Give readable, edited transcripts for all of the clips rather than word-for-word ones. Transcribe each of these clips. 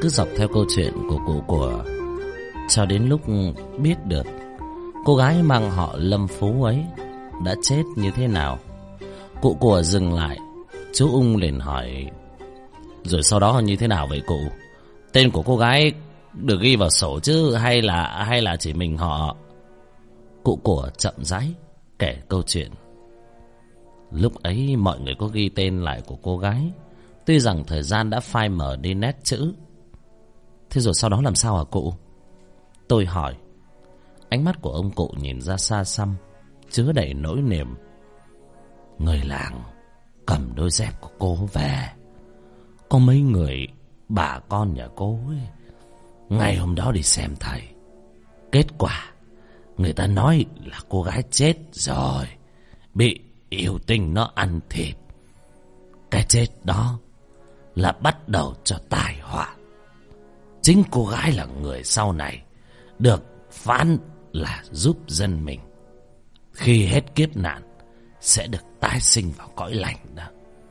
cứ dọc theo câu chuyện của cụ của cho đến lúc biết được cô gái mang họ Lâm Phú ấy đã chết như thế nào. Cụ của dừng lại, chú Ung liền hỏi: rồi sau đó như thế nào vậy cụ? Tên của cô gái được ghi vào sổ chứ hay là chỉ mình họ? Cụ của chậm rãi kể câu chuyện. Lúc ấy mọi người có ghi tên lại của cô gái, tuy rằng thời gian đã phai mờ đi nét chữ. Thế rồi sau đó làm sao hả cụ? Tôi hỏi. Ánh mắt của ông cụ nhìn ra xa xăm, chứa đầy nỗi niềm. Người làng cầm đôi dép của cô về. Có mấy người bà con nhà cô ấy ngày hôm đó đi xem thầy. Kết quả người ta nói là cô gái chết rồi, bị yêu tinh nó ăn thịt. Cái chết đó là bắt đầu cho tai họa. Chính cô gái là người sau này được phán là giúp dân mình, khi hết kiếp nạn sẽ được tái sinh vào cõi lành đó.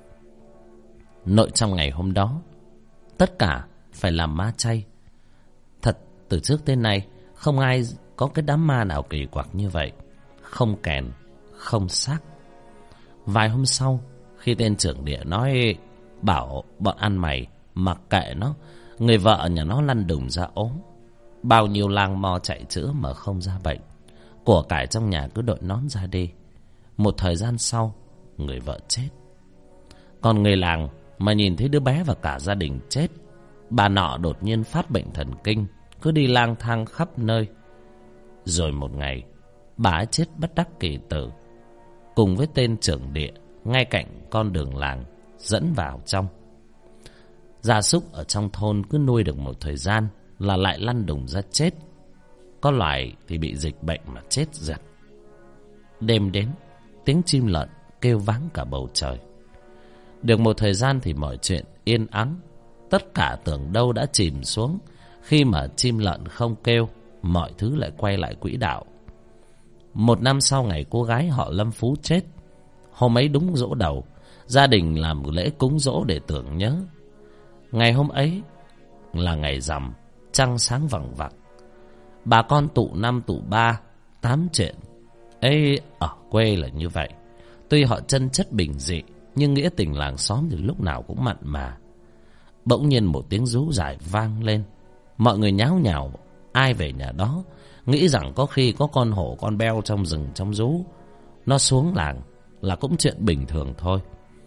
Nội trong ngày hôm đó tất cả phải làm ma chay. Thật, từ trước tới nay không ai có cái đám ma nào kỳ quặc như vậy. Không kèn, không xác. Vài hôm sau, khi tên trưởng địa nói bảo bọn ăn mày mặc kệ nó, người vợ nhà nó lăn đùng ra ốm. Bao nhiêu lang mo chạy chữa mà không ra bệnh. Của cải trong nhà cứ đội nón ra đi. Một thời gian sau, người vợ chết. Còn người làng mà nhìn thấy đứa bé và cả gia đình chết, bà nọ đột nhiên phát bệnh thần kinh, cứ đi lang thang khắp nơi. Rồi một ngày, bà ấy chết bất đắc kỳ tử, cùng với tên trưởng địa ngay cạnh con đường làng dẫn vào trong. Gia súc ở trong thôn cứ nuôi được một thời gian là lại lăn đùng ra chết. Có loài thì bị dịch bệnh mà chết giật. Đêm đến, tiếng chim lợn kêu váng cả bầu trời. Được một thời gian thì mọi chuyện yên ắng. Tất cả tưởng đâu đã chìm xuống. Khi mà chim lợn không kêu, mọi thứ lại quay lại quỹ đạo. Một năm sau ngày cô gái họ Lâm Phú chết, hôm ấy đúng giỗ đầu, gia đình làm lễ cúng giỗ để tưởng nhớ. Ngày hôm ấy là ngày rằm, trăng sáng vằng vặc. Bà con tụ năm tụ ba tám chuyện ấy. Ở quê là như vậy. Tuy họ chân chất bình dị, nhưng nghĩa tình làng xóm thì lúc nào cũng mặn mà. Bỗng nhiên một tiếng rú dài vang lên. Mọi người nháo nhào ai về nhà đó, nghĩ rằng có khi có con hổ con beo trong rừng trong rú, nó xuống làng là cũng chuyện bình thường thôi.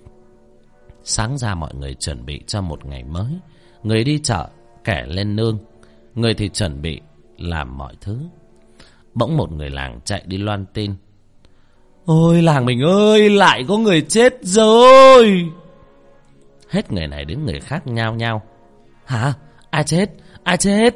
Sáng ra mọi người chuẩn bị cho một ngày mới. Người đi chợ, kẻ lên nương, người thì chuẩn bị làm mọi thứ. Bỗng một người làng chạy đi loan tin: ôi làng mình ơi, lại có người chết rồi. Hết người này đến người khác nhao nhao: hả? Ai chết? Ai chết?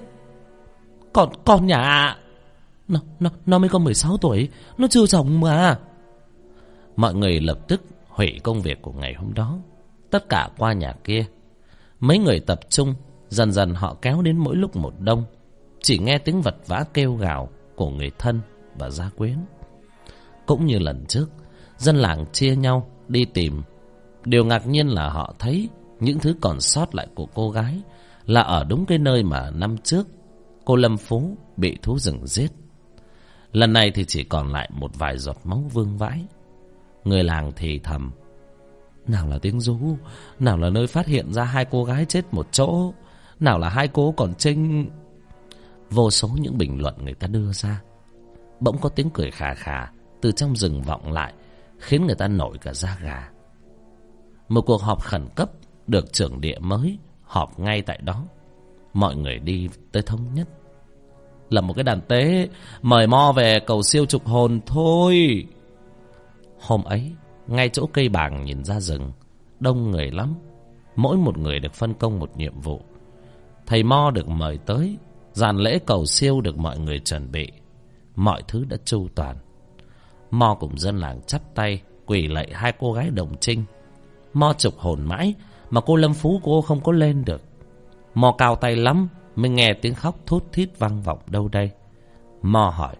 Con nhà nó mới có 16 tuổi, nó chưa chồng mà. Mọi người lập tức hủy công việc của ngày hôm đó, tất cả qua nhà kia. Mấy người tập trung, dần dần họ kéo đến mỗi lúc một đông. Chỉ nghe tiếng vật vã kêu gào của người thân và gia quyến. Cũng như lần trước, dân làng chia nhau đi tìm. Điều ngạc nhiên là họ thấy những thứ còn sót lại của cô gái là ở đúng cái nơi mà năm trước cô Lâm Phú bị thú rừng giết. Lần này thì chỉ còn lại một vài giọt máu vương vãi. Người làng thì thầm: nào là tiếng rú, nào là nơi phát hiện ra hai cô gái chết một chỗ, nào là hai cô còn trinh. Vô số những bình luận người ta đưa ra. Bỗng có tiếng cười khà khà từ trong rừng vọng lại, khiến người ta nổi cả da gà. Một cuộc họp khẩn cấp được trưởng địa mới họp ngay tại đó. Mọi người đi tới thống nhất là một cái đàn tế mời mo về cầu siêu trục hồn thôi. Hôm ấy, ngay chỗ cây bàng nhìn ra rừng, đông người lắm. Mỗi một người được phân công một nhiệm vụ. Thầy mo được mời tới, dàn lễ cầu siêu được mọi người chuẩn bị. Mọi thứ đã chu toàn. Mo cùng dân làng chắp tay quỳ lạy hai cô gái đồng trinh. Mo trục hồn mãi mà cô Lâm Phú cô không có lên được. Mo cao tay lắm mới nghe tiếng khóc thút thít vang vọng đâu đây. Mo hỏi: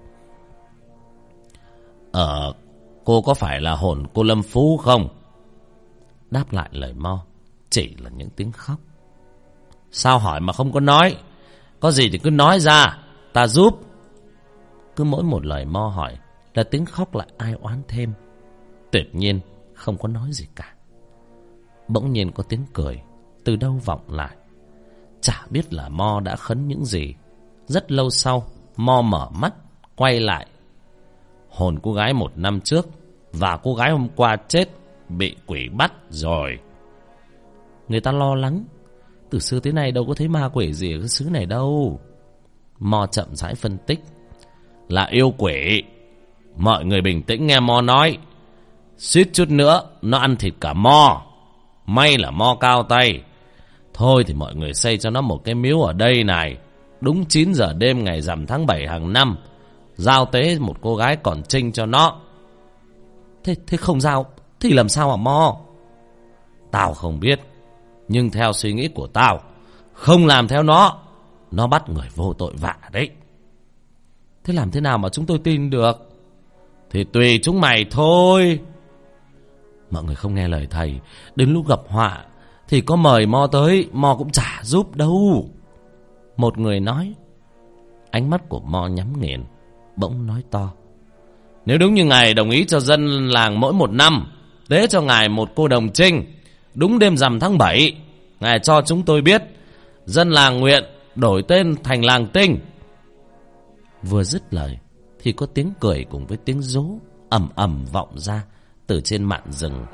cô có phải là hồn cô Lâm Phú không? Đáp lại lời Mo chỉ là những tiếng khóc. Sao hỏi mà không có nói? Có gì thì cứ nói ra, ta giúp. Cứ mỗi một lời Mo hỏi là tiếng khóc lại ai oán thêm. Tuyệt nhiên không có nói gì cả. Bỗng nhiên có tiếng cười từ đâu vọng lại. Chả biết là Mo đã khấn những gì. Rất lâu sau, Mo mở mắt, quay lại. Hồn cô gái 1 năm trước và cô gái hôm qua chết bị quỷ bắt rồi. Người ta lo lắng. Từ xưa tới nay đâu có thấy ma quỷ gì ở cái xứ này đâu. Mo chậm rãi phân tích. Là yêu quỷ. Mọi người bình tĩnh nghe Mo nói. Suýt chút nữa nó ăn thịt cả Mo. May là Mo cao tay. Thôi thì mọi người xây cho nó một cái miếu ở đây này. Đúng 9 giờ đêm ngày rằm tháng 7 hàng năm, giao tế một cô gái còn trinh cho nó. Thế không giao thì làm sao hả Mo? Tao không biết. Nhưng theo suy nghĩ của tao, không làm theo nó bắt người vô tội vạ đấy. Thế làm thế nào mà chúng tôi tin được? Thì tùy chúng mày thôi. Mọi người không nghe lời thầy. Đến lúc gặp họa thì có mời Mo tới, Mo cũng chả giúp đâu. Một người nói. Ánh mắt của Mo nhắm nghiền, bỗng nói to. Nếu đúng như ngài đồng ý cho dân làng mỗi 1 năm tế cho ngài một cô đồng trinh, đúng đêm rằm tháng 7, ngài cho chúng tôi biết, dân làng nguyện đổi tên thành làng Tinh. Vừa dứt lời thì có tiếng cười cùng với tiếng rú ầm ầm vọng ra từ trên mạn rừng.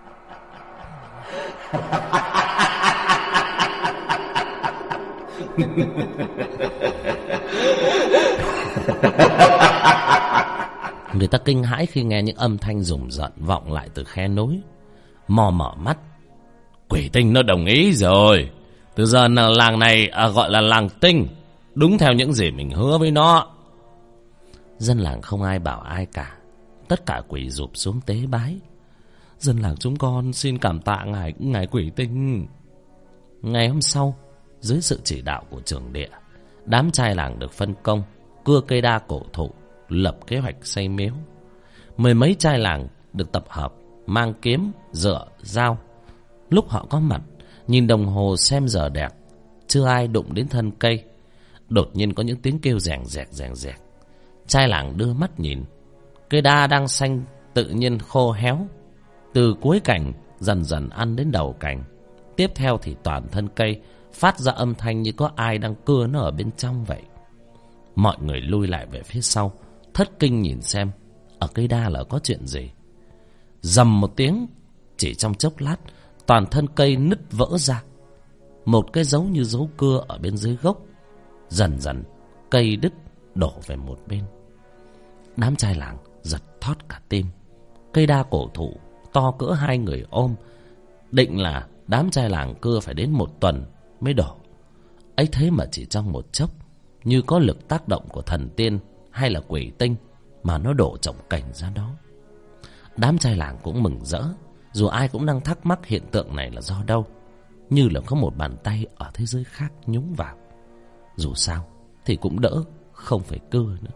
Người ta kinh hãi khi nghe những âm thanh rùng rợn vọng lại từ khe núi. Mo mở mắt. Quỷ Tinh nó đồng ý rồi. Từ giờ làng này gọi là làng Tinh, đúng theo những gì mình hứa với nó. Dân làng không ai bảo ai cả. Tất cả quỳ rụp xuống tế bái. Dân làng chúng con xin cảm tạ ngài Quỷ Tinh. Ngày hôm sau, dưới sự chỉ đạo của trưởng địa, đám trai làng được phân công cưa cây đa cổ thụ, lập kế hoạch xây miếu. 10 mấy trai làng được tập hợp, mang kiếm, dựa, dao. Lúc họ có mặt, nhìn đồng hồ xem giờ đẹp, chưa ai đụng đến thân cây. Đột nhiên có những tiếng kêu rèng rẹt. Trai làng đưa mắt nhìn, cây đa đang xanh tự nhiên khô héo, từ cuối cành dần dần ăn đến đầu cành. Tiếp theo thì toàn thân cây phát ra âm thanh như có ai đang cưa nó ở bên trong vậy. Mọi người lui lại về phía sau, thất kinh nhìn xem ở cây đa là có chuyện gì. Rầm một tiếng, chỉ trong chốc lát, toàn thân cây nứt vỡ ra. Một cái dấu như dấu cưa ở bên dưới gốc. Dần dần cây đứt đổ về một bên. Đám trai làng giật thót cả tim. Cây đa cổ thụ to cỡ 2 người ôm, định là đám trai làng cưa phải đến 1 tuần mới đổ. Ấy thế mà chỉ trong một chốc, như có lực tác động của thần tiên hay là quỷ tinh, mà nó đổ chồng cành ra đó. Đám trai làng cũng mừng rỡ, dù ai cũng đang thắc mắc hiện tượng này là do đâu, như là có một bàn tay ở thế giới khác nhúng vào. Dù sao thì cũng đỡ, không phải cưa nữa.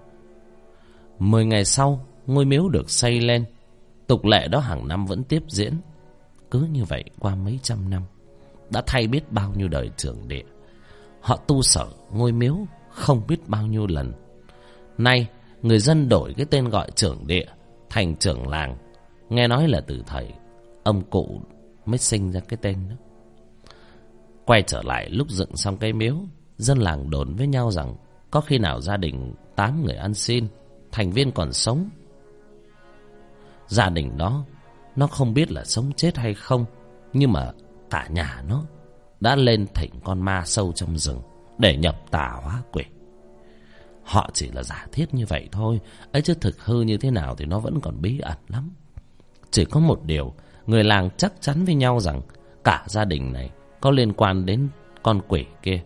10 ngày sau, ngôi miếu được xây lên. Tục lệ đó hàng năm vẫn tiếp diễn. Cứ như vậy qua mấy trăm năm, đã thay biết bao nhiêu đời trưởng địa. Họ tu sở ngôi miếu không biết bao nhiêu lần. Nay người dân đổi cái tên gọi trưởng địa thành trưởng làng. Nghe nói là từ thời ông cụ mới sinh ra cái tên đó. Quay trở lại lúc dựng xong cái miếu, dân làng đồn với nhau rằng có khi nào gia đình 8 người ăn xin, thành viên còn sống. Gia đình đó nó không biết là sống chết hay không, nhưng mà cả nhà nó đã lên thỉnh con ma sâu trong rừng để nhập tà hóa quỷ. Họ chỉ là giả thiết như vậy thôi, ấy chứ thực hư như thế nào thì nó vẫn còn bí ẩn lắm. Chỉ có một điều, người làng chắc chắn với nhau rằng cả gia đình này có liên quan đến con quỷ kia.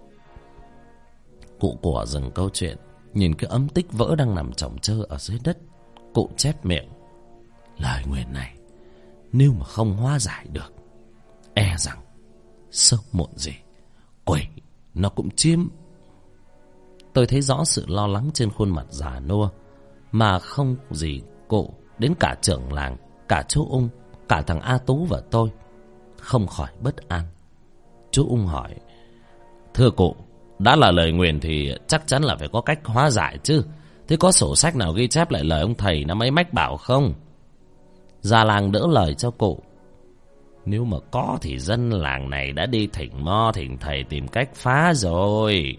Cụ của dừng câu chuyện, nhìn cái ấm tích vỡ đang nằm chồng chơ ở dưới đất. Cụ chép miệng. Lời nguyền này nếu mà không hóa giải được, e rằng sớm muộn gì quỷ nó cũng chiếm. Tôi thấy rõ sự lo lắng trên khuôn mặt già nua, mà không gì cụ, đến cả trưởng làng, cả chú Ung, cả thằng A Tú và tôi không khỏi bất an. Chú Ung hỏi. Thưa cụ, đã là lời nguyền thì chắc chắn là phải có cách hóa giải chứ. Thế có sổ sách nào ghi chép lại lời ông thầy năm ấy mách bảo không? Già làng đỡ lời cho cụ. Nếu mà có thì dân làng này đã đi thỉnh mo thỉnh thầy tìm cách phá rồi.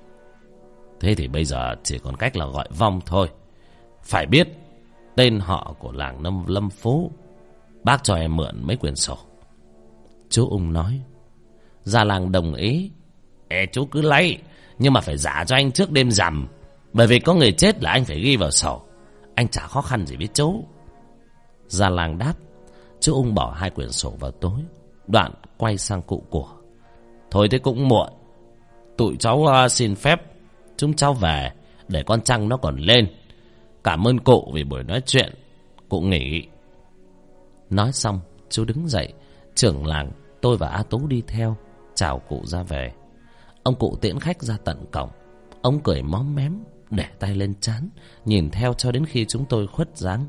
Thế thì bây giờ chỉ còn cách là gọi vong thôi. Phải biết tên họ của làng Lâm Phú. Bác cho em mượn mấy quyển sổ. Chú Ung nói. Già làng đồng ý. Chú cứ lấy, nhưng mà phải giả cho anh trước đêm rằm. Bởi vì có người chết là anh phải ghi vào sổ. Anh chả khó khăn gì với chú. Già làng đáp. Chú Ung bỏ 2 quyển sổ vào tối. Đoạn quay sang cụ của. Thôi thế cũng muộn. Tụi cháu xin phép chúng cháu về, để con trăng nó còn lên. Cảm ơn cụ vì buổi nói chuyện. Cụ nghỉ. Nói xong chú đứng dậy. Trưởng làng, tôi và A Tú đi theo, chào cụ ra về. Ông cụ tiễn khách ra tận cổng. Ông cười móm mém, để tay lên trán, nhìn theo cho đến khi chúng tôi khuất dáng.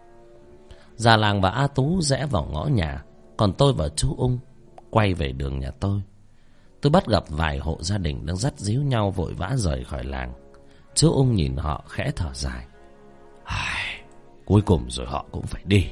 Già làng và A Tú rẽ vào ngõ nhà, còn tôi và chú Ung quay về đường nhà tôi. Tôi bắt gặp vài hộ gia đình đang dắt díu nhau vội vã rời khỏi làng. Chú Ung nhìn họ khẽ thở dài. Cuối cùng rồi họ cũng phải đi.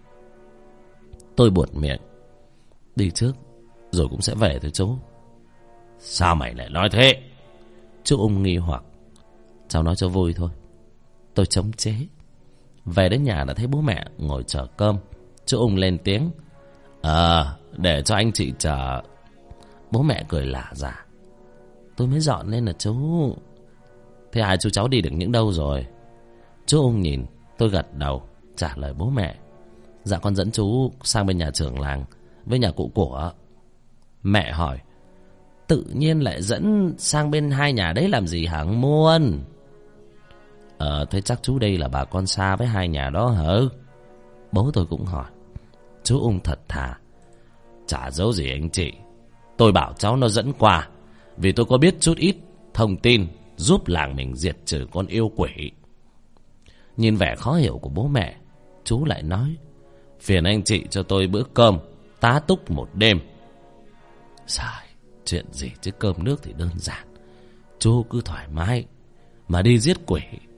Tôi buột miệng. Đi trước rồi cũng sẽ về thôi chú. Sao mày lại nói thế? Chú Ung nghi hoặc. Cháu nói cho vui thôi. Tôi chống chế. Về đến nhà đã thấy bố mẹ ngồi chờ cơm. Chú Ung lên tiếng. Để cho anh chị chờ. Bố mẹ cười lả giả. Tôi mới dọn lên là chú. Thế hai chú cháu đi được những đâu rồi? Chú Ung nhìn. Tôi gật đầu trả lời bố mẹ. Dạ con dẫn chú sang bên nhà trưởng làng với nhà cụ của. Mẹ hỏi. Tự nhiên lại dẫn sang bên 2 nhà đấy làm gì hả ông Muôn? Thế chắc chú đây là bà con xa với 2 nhà đó hả? Bố tôi cũng hỏi. Chú Ung thật thà. Chả giấu gì anh chị. Tôi bảo cháu nó dẫn qua, vì tôi có biết chút ít thông tin giúp làng mình diệt trừ con yêu quỷ. Nhìn vẻ khó hiểu của bố mẹ, chú lại nói. Phiền anh chị cho tôi bữa cơm tá túc 1 đêm. Sai, chuyện gì chứ cơm nước thì đơn giản. Chú cứ thoải mái mà đi giết quỷ.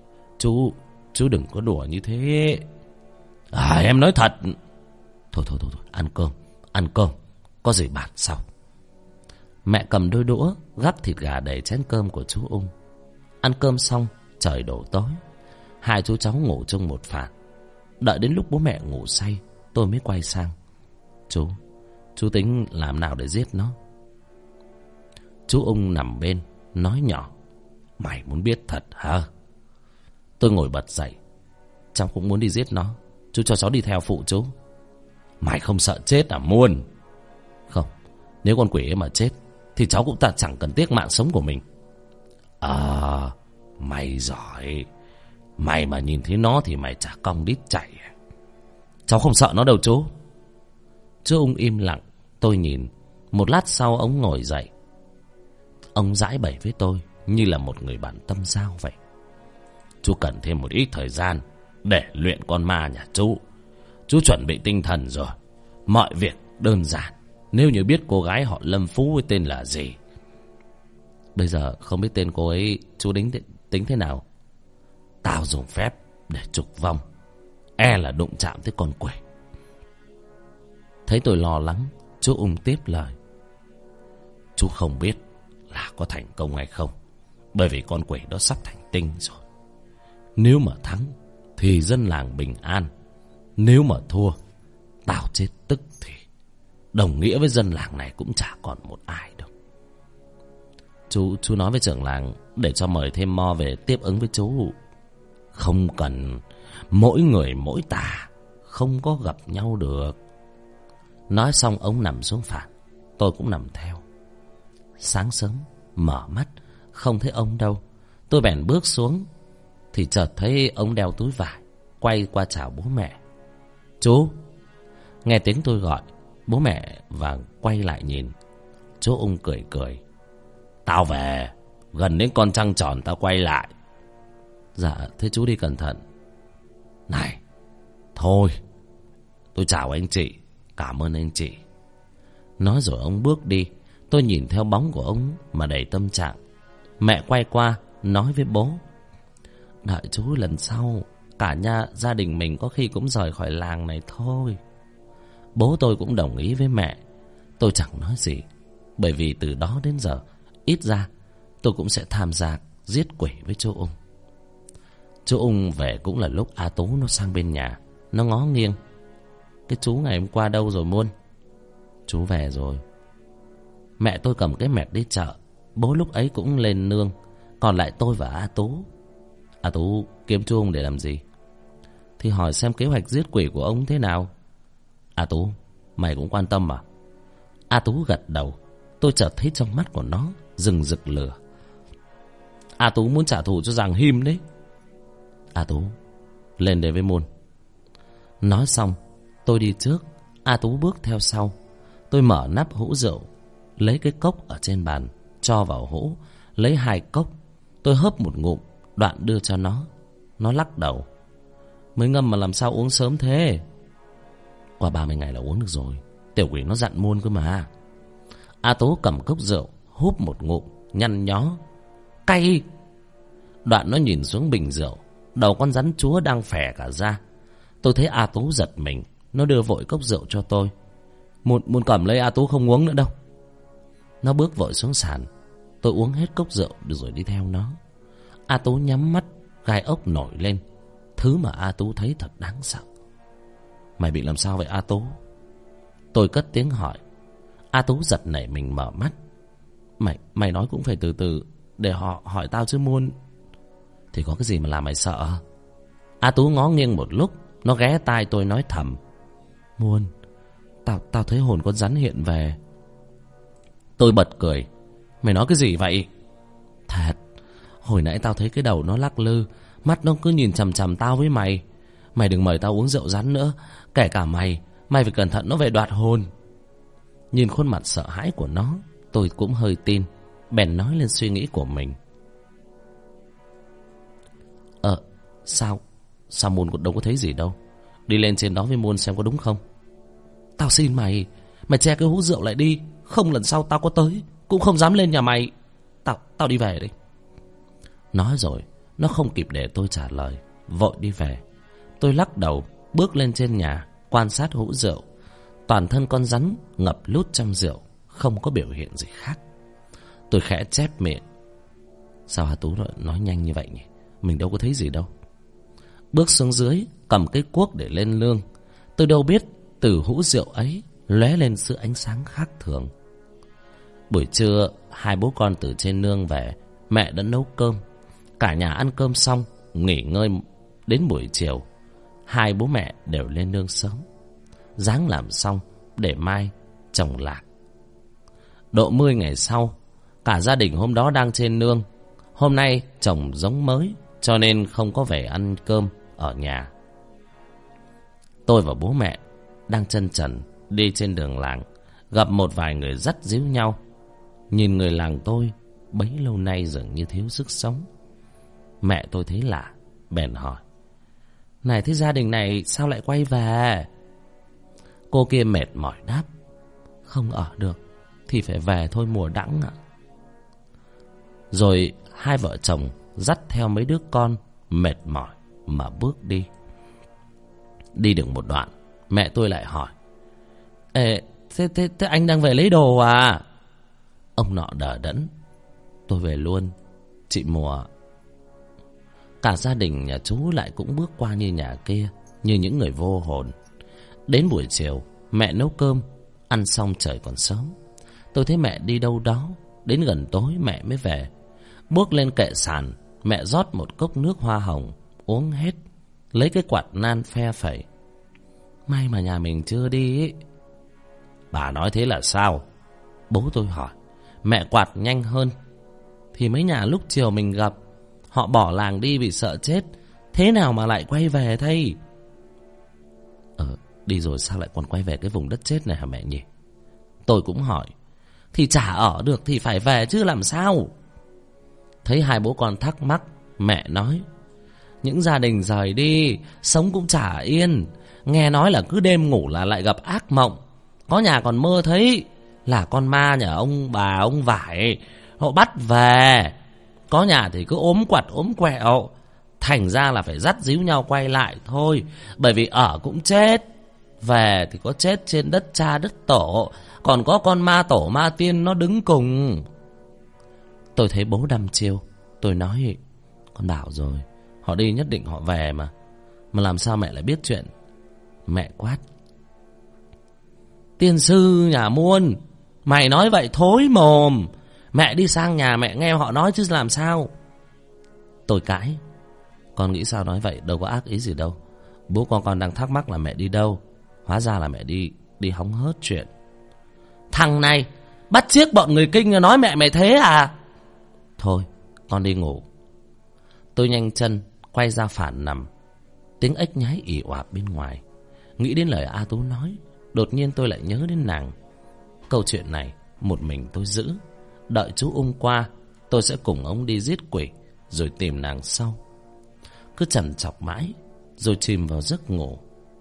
Chú đừng có đùa như thế. Em nói thật. Thôi, ăn cơm. Có gì bàn sau. Mẹ cầm đôi đũa gắp thịt gà đầy chén cơm của chú Ung. Ăn cơm xong trời đổ tối. 2 chú cháu ngủ chung một phản. Đợi đến lúc bố mẹ ngủ say, tôi mới quay sang. Chú tính làm nào để giết nó? Chú Ung nằm bên nói nhỏ. Mày muốn biết thật hả? Tôi ngồi bật dậy. Cháu cũng muốn đi giết nó. Chú cho cháu đi theo phụ chú. Mày không sợ chết à Muôn? Không, nếu con quỷ ấy mà chết thì cháu cũng chẳng cần tiếc mạng sống của mình. Mày giỏi. Mày mà nhìn thấy nó thì mày chả cong đít chạy. Cháu không sợ nó đâu chú. Chú Ung im lặng. Tôi nhìn. Một lát sau ông ngồi dậy. Ông giãi bày với tôi như là một người bạn tâm giao vậy. Chú cần thêm một ít thời gian để luyện con ma nhà chú. Chú chuẩn bị tinh thần rồi. Mọi việc đơn giản. Nếu như biết cô gái họ Lâm Phú với tên là gì. Bây giờ không biết tên cô ấy chú tính thế nào? Tao dùng phép để trục vong. E là đụng chạm tới con quỷ. Thấy tôi lo lắng, chú Ung tiếp lời. Chú không biết là có thành công hay không, bởi vì con quỷ đó sắp thành tinh rồi. Nếu mà thắng thì dân làng bình an. Nếu mà thua, tao chết tức thì đồng nghĩa với dân làng này cũng chả còn một ai đâu. Chú nói với trưởng làng để cho mời thêm mo về tiếp ứng với chú. Không cần, mỗi người mỗi tà, không có gặp nhau được. Nói xong ông nằm xuống phản. Tôi cũng nằm theo. Sáng sớm mở mắt không thấy ông đâu. Tôi bèn bước xuống thì chợt thấy ông đeo túi vải, quay qua chào bố mẹ. Chú. Nghe tiếng tôi gọi, bố mẹ và quay lại nhìn. Chú Ung cười cười. Tao về, gần đến con trăng tròn tao quay lại. Dạ, thế chú đi cẩn thận. Này, thôi, tôi chào anh chị, cảm ơn anh chị. Nói rồi ông bước đi. Tôi nhìn theo bóng của ông mà đầy tâm trạng. Mẹ quay qua nói với bố: đợi chú lần sau, cả gia đình mình có khi cũng rời khỏi làng này thôi. Bố tôi cũng đồng ý với mẹ. Tôi chẳng nói gì, bởi vì từ đó đến giờ ít ra tôi cũng sẽ tham gia giết quỷ với chú Ung. Chú Ung về cũng là lúc A Tú nó sang bên nhà. Nó ngó nghiêng: cái chú ngày hôm qua đâu rồi Muôn? Chú về rồi. Mẹ tôi cầm cái mẹt đi chợ. Bố lúc ấy cũng lên nương. Còn lại tôi và A Tú. A Tú kiếm chú Ung để làm gì? Thì hỏi xem kế hoạch giết quỷ của ông thế nào. A Tú, mày cũng quan tâm à? A Tú gật đầu. Tôi chợt thấy trong mắt của nó rừng rực lửa. A Tú muốn trả thù cho Giàng Him đấy. A Tú, lên đây với Muôn. Nói xong, tôi đi trước, A Tú bước theo sau. Tôi mở nắp hũ rượu, lấy cái cốc ở trên bàn, cho vào hũ, lấy 2 cốc. Tôi hớp một ngụm, đoạn đưa cho nó. Nó lắc đầu: mới ngâm mà làm sao uống sớm thế? Qua 30 ngày là uống được rồi. Tiểu quỷ nó dặn Muôn cơ mà. A Tú cầm cốc rượu, húp một ngụm, nhăn nhó: cay. Đoạn nó nhìn xuống bình rượu. Đầu con rắn chúa đang phè cả ra. Tôi thấy A Tú giật mình. Nó đưa vội cốc rượu cho tôi. Muôn cầm lấy, A Tú không uống nữa đâu. Nó bước vội xuống sàn. Tôi uống hết cốc rượu được rồi đi theo nó. A Tú nhắm mắt, gai ốc nổi lên. Thứ mà A Tú thấy thật đáng sợ. Mày bị làm sao vậy A Tú? Tôi cất tiếng hỏi. A Tú giật nảy mình mở mắt. Mày nói cũng phải từ từ để họ hỏi tao chứ Muôn. Thì có cái gì mà làm mày sợ? A Tú ngó nghiêng một lúc. Nó ghé tai tôi nói thầm: Muôn, tao thấy hồn con rắn hiện về. Tôi bật cười. Mày nói cái gì vậy? Thật, hồi nãy tao thấy cái đầu nó lắc lư, mắt nó cứ nhìn chằm chằm tao với mày. Mày đừng mời tao uống rượu rắn nữa. Kể cả mày phải cẩn thận nó về đoạt hồn. Nhìn khuôn mặt sợ hãi của nó, tôi cũng hơi tin. Bèn nói lên suy nghĩ của mình: Sao Muôn cũng đâu có thấy gì đâu. Đi lên trên đó với Muôn xem có đúng không. Tao xin mày che cái hũ rượu lại đi. Không lần sau tao có tới cũng không dám lên nhà mày. Tao đi về đây. Nói rồi nó không kịp để tôi trả lời, vội đi về. Tôi lắc đầu bước lên trên nhà, quan sát hũ rượu. Toàn thân con rắn ngập lút trong rượu, không có biểu hiện gì khác. Tôi khẽ chép miệng: sao Hà Tú nói nhanh như vậy nhỉ? Mình đâu có thấy gì đâu. Bước xuống dưới, cầm cái cuốc để lên nương. Tôi đâu biết từ hũ rượu ấy lóe lên sự ánh sáng khác thường. Buổi trưa, 2 bố con từ trên nương về. Mẹ đã nấu cơm. Cả nhà ăn cơm xong, nghỉ ngơi. Đến buổi chiều, 2 bố mẹ đều lên nương sớm. Ráng làm xong để mai trồng lạc. Độ 10 ngày sau, cả gia đình hôm đó đang trên nương. Hôm nay trồng giống mới, cho nên không có về ăn cơm ở nhà. Tôi và bố mẹ đang chân trần đi trên đường làng, gặp một vài người dắt díu nhau. Nhìn người làng tôi bấy lâu nay dường như thiếu sức sống. Mẹ tôi thấy lạ, bèn hỏi: này, thế gia đình này sao lại quay về? Cô kia mệt mỏi đáp: không ở được thì phải về thôi mùa đắng ạ. Rồi 2 vợ chồng dắt theo mấy đứa con mệt mỏi mà bước đi. Đi được một đoạn, mẹ tôi lại hỏi: thế anh đang về lấy đồ à? Ông nọ đờ đẫn: tôi về luôn, chị Mùa. Cả gia đình nhà chú lại cũng bước qua như nhà kia, như những người vô hồn. Đến buổi chiều, mẹ nấu cơm. Ăn xong trời còn sớm. Tôi thấy mẹ đi đâu đó. Đến gần tối mẹ mới về. Bước lên kệ sàn, mẹ rót một cốc nước hoa hồng, uống hết, lấy cái quạt nan phe phẩy. May mà nhà mình chưa đi ý. Bà nói thế là sao? Bố tôi hỏi. Mẹ quạt nhanh hơn: thì mấy nhà lúc chiều mình gặp, họ bỏ làng đi vì sợ chết. Thế nào mà lại quay về thay? Đi rồi sao lại còn quay về cái vùng đất chết này hả mẹ nhỉ? Tôi cũng hỏi. Thì chả ở được thì phải về chứ làm sao? Thấy 2 bố con thắc mắc, mẹ nói: những gia đình rời đi, sống cũng chả yên. Nghe nói là cứ đêm ngủ là lại gặp ác mộng. Có nhà còn mơ thấy là con ma nhà ông bà ông Vải họ bắt về. Có nhà thì cứ ốm quặt ốm quẹo, thành ra là phải dắt díu nhau quay lại thôi. Bởi vì ở cũng chết, về thì có chết trên đất cha đất tổ, còn có con ma tổ ma tiên nó đứng cùng. Tôi thấy bố đăm chiêu. Tôi nói: con bảo rồi, họ đi nhất định họ về mà làm sao mẹ lại biết chuyện? Mẹ quát: tiên sư nhà muôn, mày nói vậy thối mồm. Mẹ đi sang nhà mẹ nghe họ nói chứ làm sao. Tôi cãi: con nghĩ sao nói vậy, đâu có ác ý gì đâu. Bố con đang thắc mắc là mẹ đi đâu, hóa ra là mẹ đi hóng hớt chuyện. Thằng này bắt chiếc bọn người kinh nói mẹ mày thế à? Thôi con đi ngủ. Tôi nhanh chân quay ra phản nằm. Tiếng ếch nhái ì oạp bên ngoài. Nghĩ đến lời A Tú nói, đột nhiên tôi lại nhớ đến nàng. Câu chuyện này một mình tôi giữ, đợi chú Ung qua tôi sẽ cùng ông đi giết quỷ rồi tìm nàng sau. Cứ trằn trọc mãi rồi chìm vào giấc ngủ.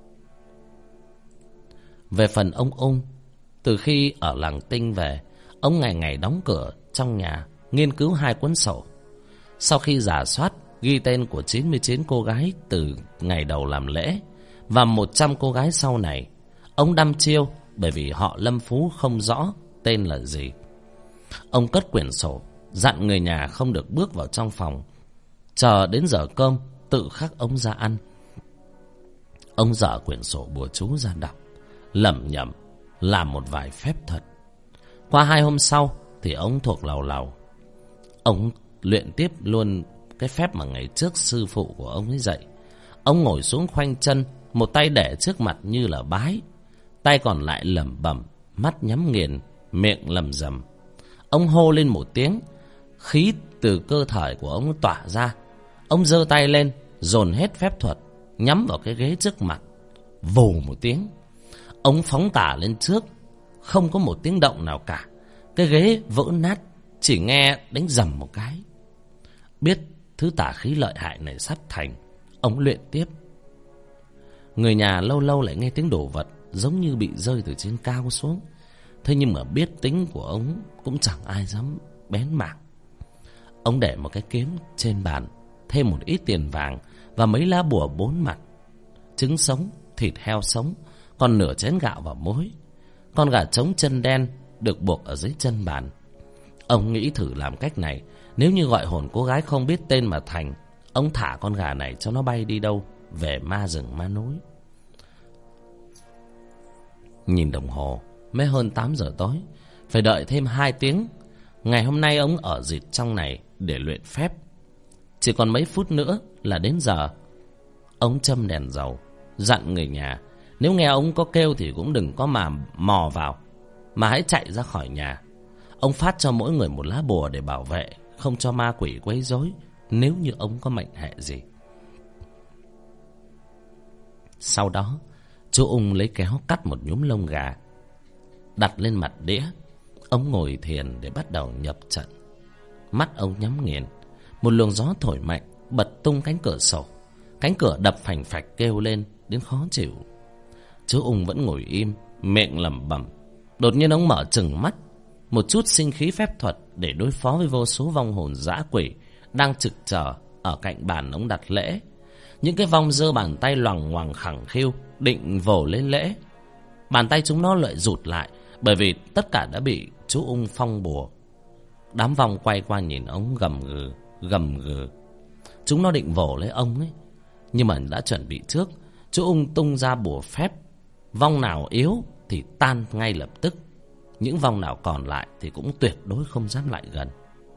Về phần ông Ung, từ khi ở làng Tinh về, ông ngày ngày đóng cửa trong nhà nghiên cứu 2 cuốn sổ. Sau khi rà soát ghi tên của 99 cô gái từ ngày đầu làm lễ và 100 cô gái sau này, ông đăm chiêu bởi vì họ Lâm Phú không rõ tên là gì. Ông cất quyển sổ, dặn người nhà không được bước vào trong phòng, chờ đến giờ cơm tự khắc ông ra ăn. Ông dở quyển sổ bùa chú ra đọc, lẩm nhẩm làm một vài phép thuật. Qua 2 hôm sau thì ông thuộc lầu lầu. Ông luyện tiếp luôn cái phép mà ngày trước sư phụ của ông ấy dạy. Ông ngồi xuống khoanh chân, một tay để trước mặt như là bái, tay còn lại lẩm bẩm, mắt nhắm nghiền, miệng lầm rầm. Ông hô lên một tiếng, khí từ cơ thể của ông tỏa ra. Ông giơ tay lên, dồn hết phép thuật, nhắm vào cái ghế trước mặt. Vù một tiếng, ông phóng tả lên trước, không có một tiếng động nào cả. Cái ghế vỡ nát, chỉ nghe đánh rầm một cái. Biết thứ tà khí lợi hại này sắp thành, ông luyện tiếp. Người nhà lâu lâu lại nghe tiếng đổ vật giống như bị rơi từ trên cao xuống. Thế nhưng mà biết tính của ông cũng chẳng ai dám bén mảng. Ông để một cái kiếm trên bàn, thêm một ít tiền vàng và mấy lá bùa 4 mặt, trứng sống, thịt heo sống, còn nửa chén gạo và muối. Con gà trống chân đen được buộc ở dưới chân bàn. Ông nghĩ thử làm cách này, nếu như gọi hồn cô gái không biết tên mà thành, ông thả con gà này cho nó bay đi đâu, về ma rừng ma núi. Nhìn đồng hồ, mới hơn 8 giờ tối, phải đợi thêm 2 tiếng. Ngày hôm nay ông ở dịt trong này để luyện phép. Chỉ còn mấy phút nữa là đến giờ. Ông châm đèn dầu, dặn người nhà nếu nghe ông có kêu thì cũng đừng có mà mò vào, mà hãy chạy ra khỏi nhà. Ông phát cho mỗi người một lá bùa để bảo vệ, không cho ma quỷ quấy rối nếu như ông có mệnh hệ gì. Sau đó, chú Ung lấy kéo cắt một nhúm lông gà, đặt lên mặt đĩa. Ông ngồi thiền để bắt đầu nhập trận. Mắt ông nhắm nghiền. Một luồng gió thổi mạnh bật tung cánh cửa sổ. Cánh cửa đập phành phạch kêu lên đến khó chịu. Chú Ung vẫn ngồi im, miệng lẩm bẩm. Đột nhiên ông mở trừng mắt. Một chút sinh khí phép thuật để đối phó với vô số vong hồn dã quỷ đang trực chờ ở cạnh bàn ông đặt lễ. Những cái vong giơ bàn tay loằng ngoằng khẳng khiu, định vồ lên lễ. Bàn tay chúng nó lại rụt lại, bởi vì tất cả đã bị chú Ung phong bùa. Đám vong quay qua nhìn ông gầm gừ, gầm gừ. Chúng nó định vồ lấy ông ấy, nhưng mà đã chuẩn bị trước. Chú Ung tung ra bùa phép, vong nào yếu thì tan ngay lập tức. Những vong nào còn lại thì cũng tuyệt đối không dám lại gần.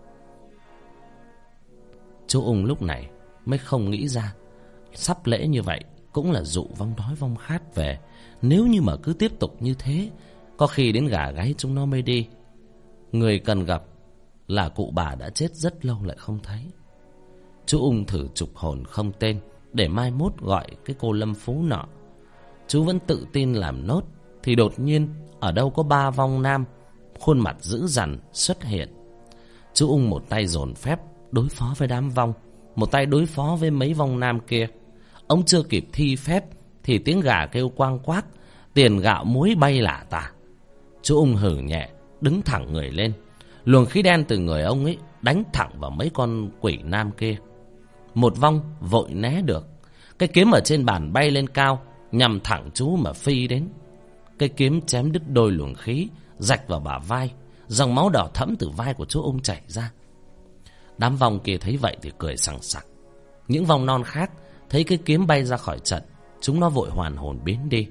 Chú Ung lúc này mới không nghĩ ra, sắp lễ như vậy cũng là dụ vong đói vong khát về. Nếu như mà cứ tiếp tục như thế, có khi đến gà gáy chúng nó mới đi. Người cần gặp là cụ bà đã chết rất lâu lại không thấy. Chú Ung thử trục hồn không tên để mai mốt gọi cái cô Lâm Phú nọ. Chú vẫn tự tin làm nốt, thì đột nhiên ở đâu có 3 vong nam, khuôn mặt dữ dằn xuất hiện. Chú Ung một tay dồn phép đối phó với đám vong, một tay đối phó với mấy vong nam kia. Ông chưa kịp thi phép thì tiếng gà kêu quang quác, tiền gạo muối bay lả tả. Chú Ung hử nhẹ đứng thẳng người lên. Luồng khí đen từ người ông ấy đánh thẳng vào mấy con quỷ nam kia. Một vong vội né được. Cái kiếm ở trên bàn bay lên cao, nhằm thẳng chú mà phi đến. Cái kiếm chém đứt đôi luồng khí, rạch vào bả vai. Dòng máu đỏ thẫm từ vai của chú ung chảy ra. Đám vong kia thấy vậy thì cười sằng sặc. Những vong non khác thấy cái kiếm bay ra khỏi trận, chúng nó vội hoàn hồn biến đi.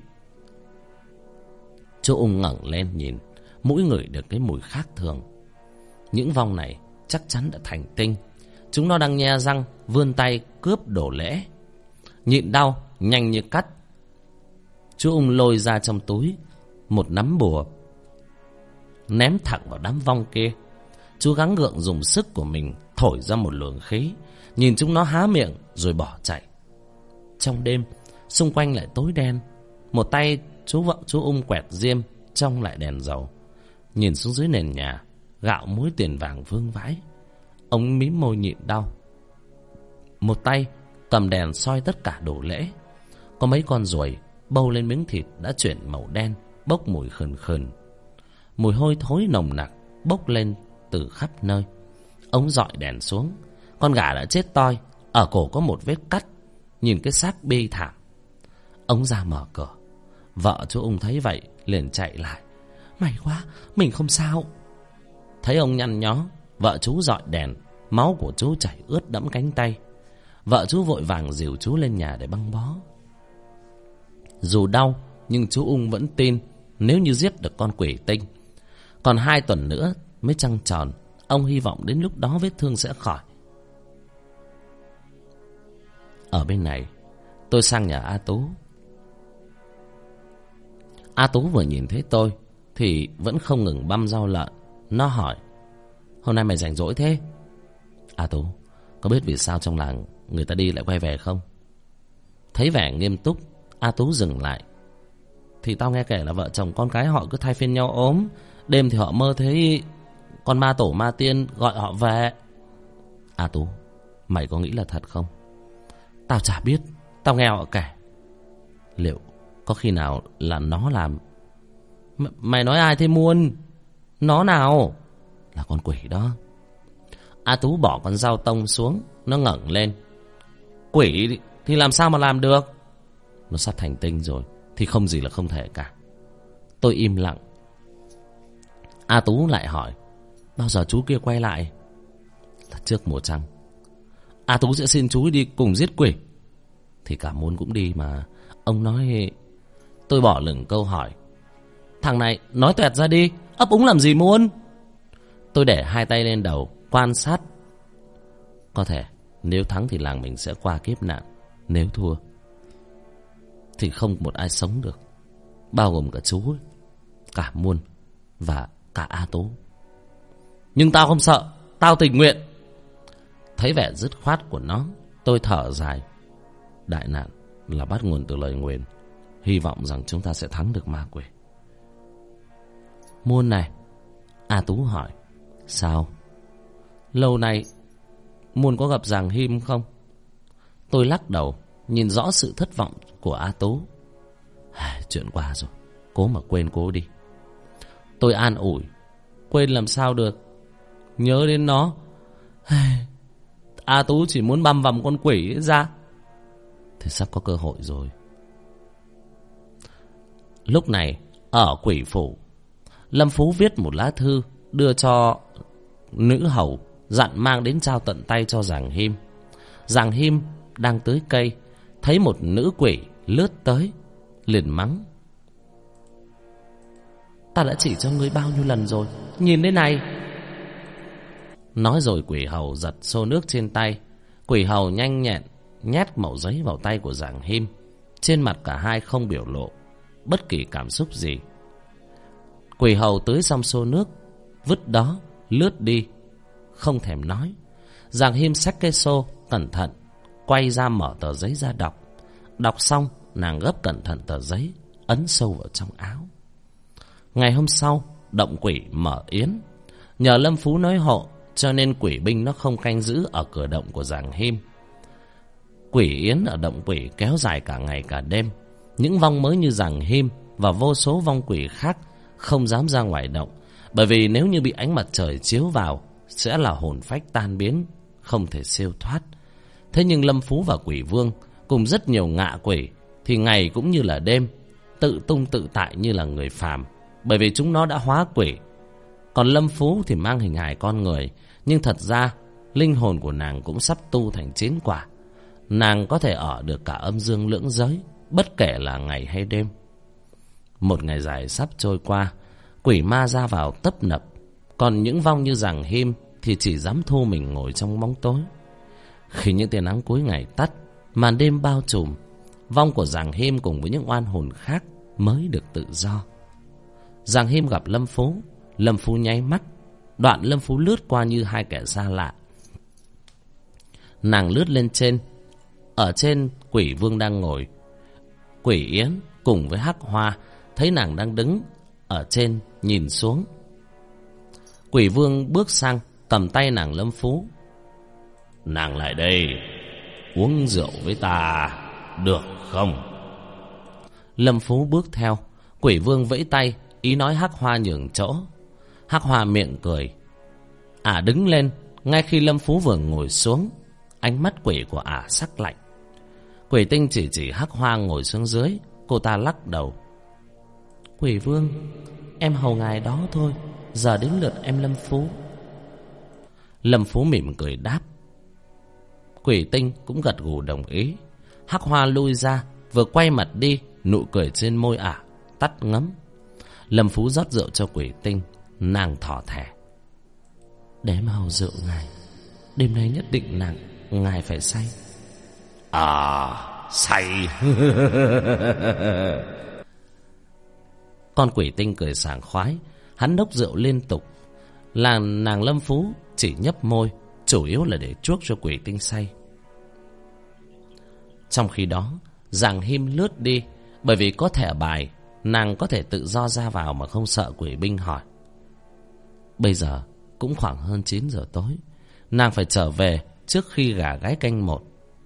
Chú ung ngẩng lên nhìn, mũi ngửi được cái mùi khác thường. Những vong này chắc chắn đã thành tinh. Chúng nó đang nhe răng vươn tay cướp đồ lễ. Nhịn đau nhanh như cắt, chú ung lôi ra trong túi một nắm bùa, ném thẳng vào đám vong kia. Chú gắng gượng dùng sức của mình thổi ra một luồng khí, nhìn chúng nó há miệng rồi bỏ chạy. Trong đêm xung quanh lại tối đen. Một tay chú ung quẹt diêm trong lại đèn dầu, nhìn xuống dưới nền nhà, gạo muối tiền vàng vương vãi. Ông mím môi nhịn đau. Một tay cầm đèn soi tất cả đồ lễ. Có mấy con ruồi bâu lên miếng thịt đã chuyển màu đen, bốc mùi khườn khườn. Mùi hôi thối nồng nặc bốc lên từ khắp nơi. Ông dọi đèn xuống. Con gà đã chết toi, ở cổ có một vết cắt, nhìn cái xác bi thảm. Ông ra mở cửa. Vợ chú ung thấy vậy liền chạy lại. May quá, mình không sao. Thấy ông nhăn nhó, vợ chú dọi đèn. Máu của chú chảy ướt đẫm cánh tay. Vợ chú vội vàng dìu chú lên nhà để băng bó. Dù đau nhưng chú ung vẫn tin nếu như giết được con quỷ tinh, còn 2 tuần nữa mới trăng tròn, ông hy vọng đến lúc đó vết thương sẽ khỏi. Ở bên này tôi sang nhà A Tú. A Tú vừa nhìn thấy tôi thì vẫn không ngừng băm rau lợn. Nó hỏi: hôm nay mày rảnh rỗi thế? A Tú, có biết vì sao trong làng người ta đi lại quay về không? Thấy vẻ nghiêm túc, A Tú dừng lại. Thì tao nghe kể là vợ chồng con cái họ cứ thay phiên nhau ốm, đêm thì họ mơ thấy con ma tổ ma tiên gọi họ về. A Tú, mày có nghĩ là thật không? Tao chả biết, tao nghe họ kể. Liệu có khi nào là nó làm? Mày nói ai thế Muôn? Nó nào? Là con quỷ đó. A Tú bỏ con dao tông xuống, nó ngẩng lên. Quỷ thì làm sao mà làm được? Nó sắp thành tinh rồi thì không gì là không thể cả. Tôi im lặng. A Tú lại hỏi: bao giờ chú kia quay lại? Là trước mùa trăng. A Tú sẽ xin chú đi cùng giết quỷ. Thì cả Muôn cũng đi mà. Ông nói... Tôi bỏ lửng câu hỏi. Thằng này nói toẹt ra đi, ấp úng làm gì Muôn? Tôi để 2 tay lên đầu quan sát. Có thể nếu thắng thì làng mình sẽ qua kiếp nạn, nếu thua thì không một ai sống được, bao gồm cả chú ấy, cả Muôn và cả A Tú. Nhưng tao không sợ, tao tình nguyện. Thấy vẻ dứt khoát của nó, tôi thở dài. Đại nạn là bắt nguồn từ lời nguyền. Hy vọng rằng chúng ta sẽ thắng được ma quỷ. Muôn này, A Tú hỏi. Sao? Lâu nay Muôn có gặp Giàng Him không? Tôi lắc đầu, nhìn rõ sự thất vọng của A Tú. Chuyện qua rồi, cố mà quên cố đi. Tôi an ủi. Quên làm sao được, nhớ đến nó. A Tú chỉ muốn băm vằm con quỷ ấy ra. Thì sắp có cơ hội rồi. Lúc này ở quỷ phủ, Lâm Phú viết một lá thư đưa cho nữ hầu, dặn mang đến trao tận tay cho Giàng Him. Giàng Him đang tưới cây, thấy một nữ quỷ lướt tới, liền mắng. Ta đã chỉ cho ngươi bao nhiêu lần rồi, nhìn đây này. Nói rồi quỷ hầu giật xô nước trên tay. Quỷ hầu nhanh nhẹn nhét mẩu giấy vào tay của Giàng Him. Trên mặt cả hai không biểu lộ bất kỳ cảm xúc gì. Quỷ hầu tưới xong xô nước, vứt đó lướt đi, không thèm nói. Giàng Him xách cây xô cẩn thận, quay ra mở tờ giấy ra đọc. Đọc xong, nàng gấp cẩn thận tờ giấy, ấn sâu vào trong áo. Ngày hôm sau, động quỷ mở yến. Nhờ Lâm Phú nói hộ, cho nên quỷ binh nó không canh giữ ở cửa động của Giàng Him. Quỷ yến ở động quỷ kéo dài cả ngày cả đêm. Những vong mới như Giàng Him và vô số vong quỷ khác không dám ra ngoài động, Bởi vì nếu như bị ánh mặt trời chiếu vào sẽ là hồn phách tan biến, không thể siêu thoát. Thế nhưng Lâm Phú và Quỷ Vương cùng rất nhiều ngạ quỷ thì ngày cũng như là đêm, tự tung tự tại như là người phàm, bởi vì chúng nó đã hóa quỷ. Còn Lâm Phú thì mang hình hài con người, nhưng thật ra linh hồn của nàng cũng sắp tu thành 9 quả. Nàng có thể ở được cả âm dương lưỡng giới, bất kể là ngày hay đêm. Một ngày dài sắp trôi qua, quỷ ma ra vào tấp nập, còn những vong như Giàng Him thì chỉ dám thu mình ngồi trong bóng tối. Khi những tia nắng cuối ngày tắt, màn đêm bao trùm, vong của Giàng Him cùng với những oan hồn khác mới được tự do. Giàng Him gặp Lâm Phú, Lâm Phú nháy mắt, đoạn Lâm Phú lướt qua như hai kẻ xa lạ. Nàng lướt lên trên, ở trên Quỷ Vương đang ngồi. Quỷ Yến cùng với Hắc Hoa thấy nàng đang đứng ở trên nhìn xuống. Quỷ Vương bước sang cầm tay nàng Lâm Phú. Nàng lại đây, uống rượu với ta, được không? Lâm Phú bước theo. Quỷ Vương vẫy tay, ý nói Hắc Hoa nhường chỗ. Hắc Hoa miệng cười. Ả đứng lên, ngay khi Lâm Phú vừa ngồi xuống, ánh mắt quỷ của ả sắc lạnh. Quỷ Tinh chỉ Hắc Hoa ngồi xuống dưới. Cô ta lắc đầu. Quỷ Vương, em hầu ngài đó thôi, giờ đến lượt em Lâm Phú. Lâm Phú mỉm cười đáp. Quỷ Tinh cũng gật gù đồng ý. Hắc Hoa lui ra, vừa quay mặt đi, nụ cười trên môi ả tắt ngấm. Lâm Phú rót rượu cho Quỷ Tinh. Nàng thỏ thẻ. Để em hầu rượu ngài, đêm nay nhất định ngài phải say. À, say. Con Quỷ Tinh cười sảng khoái. Hắn đốc rượu liên tục. Là nàng Lâm Phú chỉ nhấp môi, chủ yếu là để chuốc cho Quỷ Tinh say. Trong khi đó, Giàng Him lướt đi. Bởi vì có thẻ bài, nàng có thể tự do ra vào mà không sợ quỷ binh hỏi. Bây giờ cũng khoảng hơn 9 giờ tối. Nàng phải trở về trước khi gà gáy canh 1.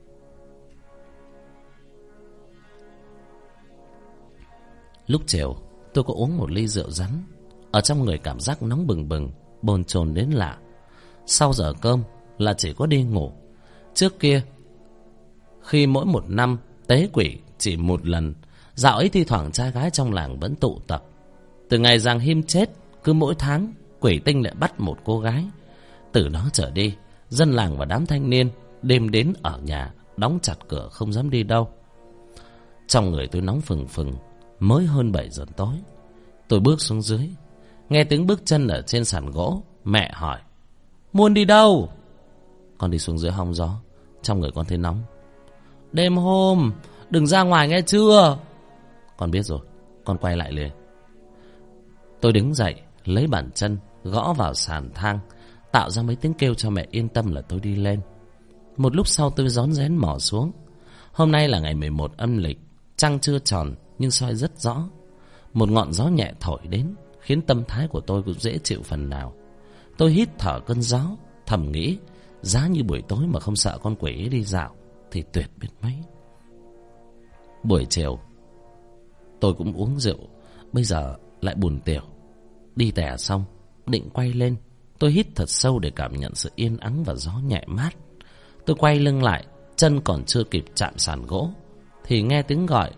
Lúc chiều, tôi có uống một ly rượu rắn. Ở trong người cảm giác nóng bừng bừng, bồn chồn đến lạ. Sau giờ cơm là chỉ có đi ngủ. Trước kia, khi mỗi một năm tế quỷ chỉ một lần, dạo ấy thi thoảng trai gái trong làng vẫn tụ tập. Từ ngày Giàng Him chết, cứ mỗi tháng Quỷ Tinh lại bắt một cô gái. Từ đó trở đi, dân làng và đám thanh niên đêm đến ở nhà, đóng chặt cửa không dám đi đâu. Trong người tôi nóng phừng phừng. Mới hơn 7 giờ tối, tôi bước xuống dưới, nghe tiếng bước chân ở trên sàn gỗ. Mẹ hỏi: Muôn đi đâu? Con đi xuống dưới hong gió. Trong người con thấy nóng. Đêm hôm đừng ra ngoài nghe chưa? Con biết rồi. Con quay lại liền. Tôi đứng dậy, lấy bàn chân gõ vào sàn thang, tạo ra mấy tiếng kêu cho mẹ yên tâm là tôi đi lên. Một lúc sau tôi rón rén mò xuống. Hôm nay là ngày 11 âm lịch, trăng chưa tròn nhưng soi rất rõ. Một ngọn gió nhẹ thổi đến, khiến tâm thái của tôi cũng dễ chịu phần nào. Tôi hít thở cơn gió, thầm nghĩ giá như buổi tối mà không sợ con quỷ ấy đi dạo thì tuyệt biết mấy. Buổi chiều tôi cũng uống rượu, bây giờ lại buồn tiểu. Đi tè xong, định quay lên. Tôi hít thật sâu để cảm nhận sự yên ắng và gió nhẹ mát. Tôi quay lưng lại, chân còn chưa kịp chạm sàn gỗ thì nghe tiếng gọi: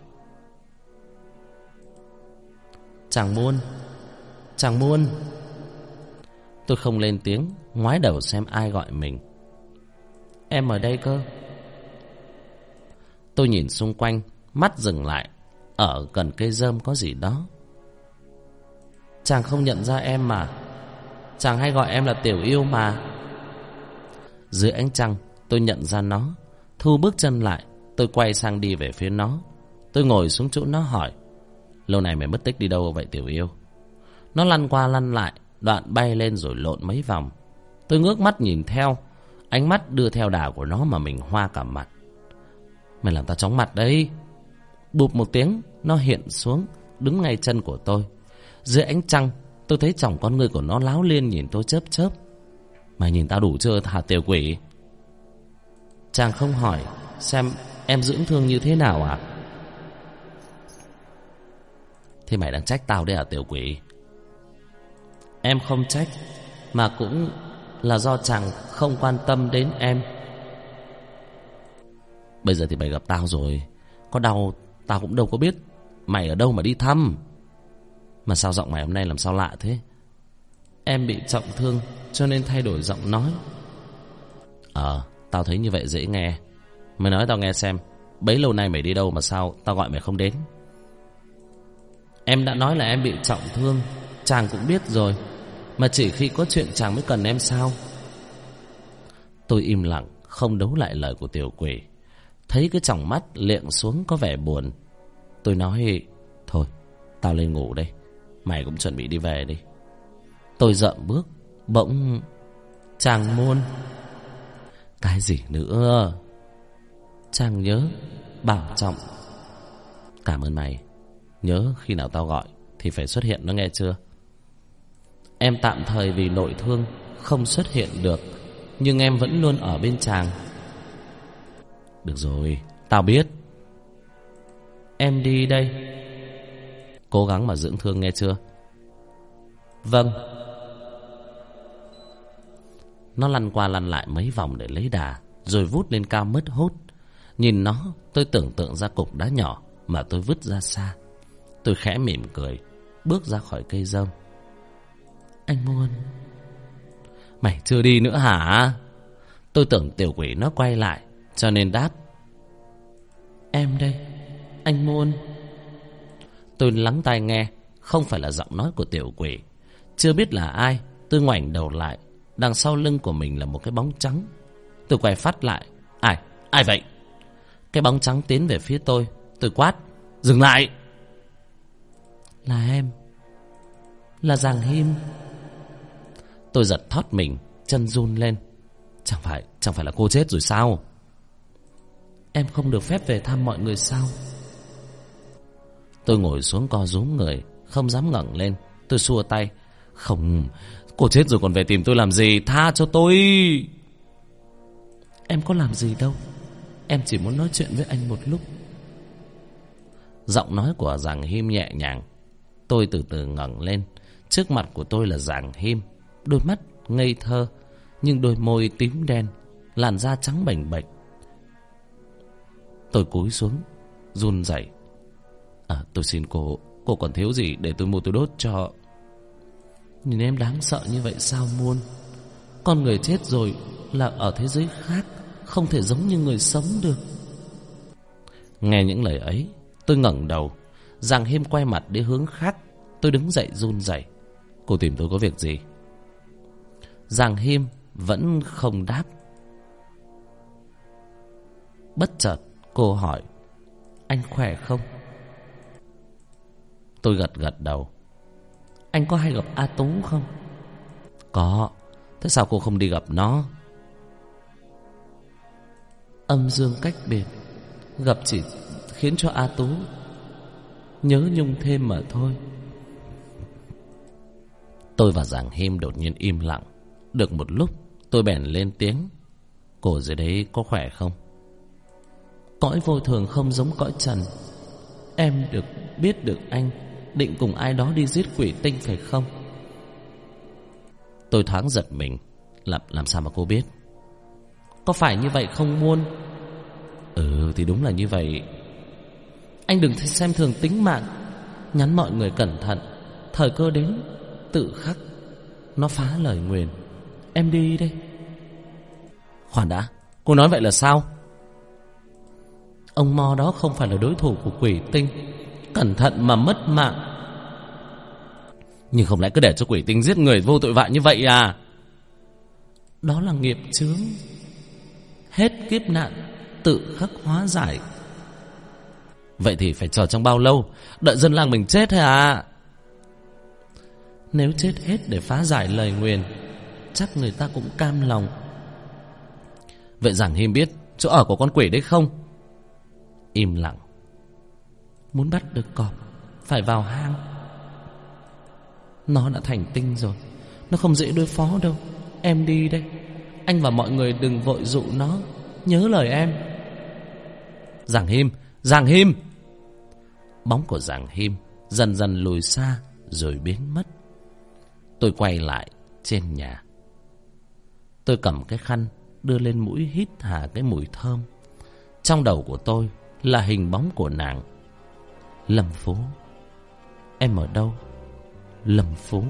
Chàng Muôn, chàng Muôn. Tôi không lên tiếng, ngoái đầu xem ai gọi mình. Em ở đây cơ. Tôi nhìn xung quanh, mắt dừng lại. Ở gần cây rơm có gì đó. Chàng không nhận ra em mà. Chàng hay gọi em là Tiểu Yêu mà. Dưới ánh trăng tôi nhận ra nó. Thu bước chân lại, tôi quay sang đi về phía nó. Tôi ngồi xuống chỗ nó hỏi: Lâu này mày mất tích đi đâu vậy Tiểu Yêu? Nó lăn qua lăn lại, đoạn bay lên rồi lộn mấy vòng. Tôi ngước mắt nhìn theo. Ánh mắt đưa theo đà của nó mà mình hoa cả mặt. Mày làm tao chóng mặt đấy. Bụp một tiếng, nó hiện xuống, đứng ngay chân của tôi. Dưới ánh trăng, tôi thấy tròng con ngươi của nó láo liên nhìn tôi chớp chớp. Mày nhìn tao đủ chưa hả tiểu quỷ? Chàng không hỏi xem em dưỡng thương như thế nào à? Thế mày đang trách tao đấy hả tiểu quỷ? Em không trách, mà cũng là do chàng không quan tâm đến em. Bây giờ thì mày gặp tao rồi, có đau tao cũng đâu có biết mày ở đâu mà đi thăm. Mà sao giọng mày hôm nay làm sao lạ thế? Em bị trọng thương cho nên thay đổi giọng nói. Tao thấy như vậy dễ nghe. Mày nói tao nghe xem, bấy lâu nay mày đi đâu mà sao tao gọi mày không đến? Em đã nói là em bị trọng thương, chàng cũng biết rồi, mà chỉ khi có chuyện chàng mới cần em sao? Tôi im lặng, không đấu lại lời của tiểu quỷ. Thấy cái tròng mắt liệng xuống có vẻ buồn, tôi nói: thôi, tao lên ngủ đây, mày cũng chuẩn bị đi về đi. Tôi dậm bước, bỗng: chàng Môn. Cái gì nữa? Chàng nhớ, bảo trọng. Cảm ơn mày. Nhớ khi nào tao gọi thì phải xuất hiện, nó nghe chưa? Em tạm thời vì nội thương không xuất hiện được, nhưng em vẫn luôn ở bên chàng. Được rồi, tao biết. Em đi đây. Cố gắng mà dưỡng thương nghe chưa? Vâng. Nó lăn qua lăn lại mấy vòng để lấy đà, rồi vút lên cao mất hút. Nhìn nó, tôi tưởng tượng ra cục đá nhỏ mà tôi vứt ra xa. Tôi khẽ mỉm cười, bước ra khỏi cây rơm. Anh Muôn. Mày chưa đi nữa hả? Tôi tưởng tiểu quỷ nó quay lại, cho nên đáp: em đây, anh Muôn. Tôi lắng tai nghe, không phải là giọng nói của tiểu quỷ. Chưa biết là ai, tôi ngoảnh đầu lại. Đằng sau lưng của mình là một cái bóng trắng. Tôi quay phát lại: Ai vậy? Cái bóng trắng tiến về phía tôi. Tôi quát: dừng lại! Là em, là Giàng Him. Tôi giật thót mình, chân run lên. Chẳng phải là cô chết rồi sao? Em không được phép về thăm mọi người sao? Tôi ngồi xuống co rúm người, không dám ngẩng lên. Tôi xua tay: không, cô chết rồi còn về tìm tôi làm gì? Tha cho tôi! Em có làm gì đâu, em chỉ muốn nói chuyện với anh một lúc. Giọng nói của Giàng Him nhẹ nhàng. Tôi từ từ ngẩng lên. Trước mặt của tôi là Giàng Him, đôi mắt ngây thơ, nhưng đôi môi tím đen, làn da trắng bềnh bệch. Tôi cúi xuống, run rẩy: tôi xin cô còn thiếu gì để tôi mua tôi đốt cho? Nhìn em đáng sợ như vậy sao Muôn? Con người chết rồi là ở thế giới khác, không thể giống như người sống được. Nghe những lời ấy, tôi ngẩng đầu. Giàng Him quay mặt đi hướng khác. Tôi đứng dậy run rẩy: cô tìm tôi có việc gì? Giàng Him vẫn không đáp. Bất chợt cô hỏi: anh khỏe không? Tôi gật đầu. Anh có hay gặp A Tú không? Có. Thế sao cô không đi gặp nó? Âm dương cách biệt, gặp chỉ khiến cho A Tú nhớ nhung thêm mà thôi. Tôi và Giàng Him đột nhiên im lặng. Được một lúc tôi bèn lên tiếng: cô dưới đấy có khỏe không? Cõi vô thường không giống cõi trần. Em biết được anh định cùng ai đó đi giết quỷ tinh phải không? Tôi thoáng giật mình. Làm sao mà cô biết? Có phải như vậy không Muôn? Thì đúng là như vậy. Anh đừng xem thường tính mạng. Nhắn mọi người cẩn thận, thời cơ đến tự khắc nó phá lời nguyền. Em đi đây. Khoan đã, cô nói vậy là sao? Ông Mo đó không phải là đối thủ của quỷ tinh, cẩn thận mà mất mạng. Nhưng không lẽ cứ để cho quỷ tinh giết người vô tội vạ như vậy à? Đó là nghiệp chướng, hết kiếp nạn tự khắc hóa giải. Vậy thì phải chờ trong bao lâu? Đợi dân làng mình chết hay à? Nếu chết hết để phá giải lời nguyền, chắc người ta cũng cam lòng. Vậy Giàng Him biết chỗ ở của con quỷ đấy không? Im lặng. Muốn bắt được cọp phải vào hang. Nó đã thành tinh rồi, nó không dễ đối phó đâu. Em đi đây. Anh và mọi người đừng vội dụ nó. Nhớ lời em. Giàng Him, Giàng Him. Bóng của Giàng Him dần dần lùi xa rồi biến mất. Tôi quay lại trên nhà. Tôi cầm cái khăn đưa lên mũi hít hà cái mùi thơm. Trong đầu của tôi là hình bóng của nàng. Lâm Phú, em ở đâu? Lâm Phú.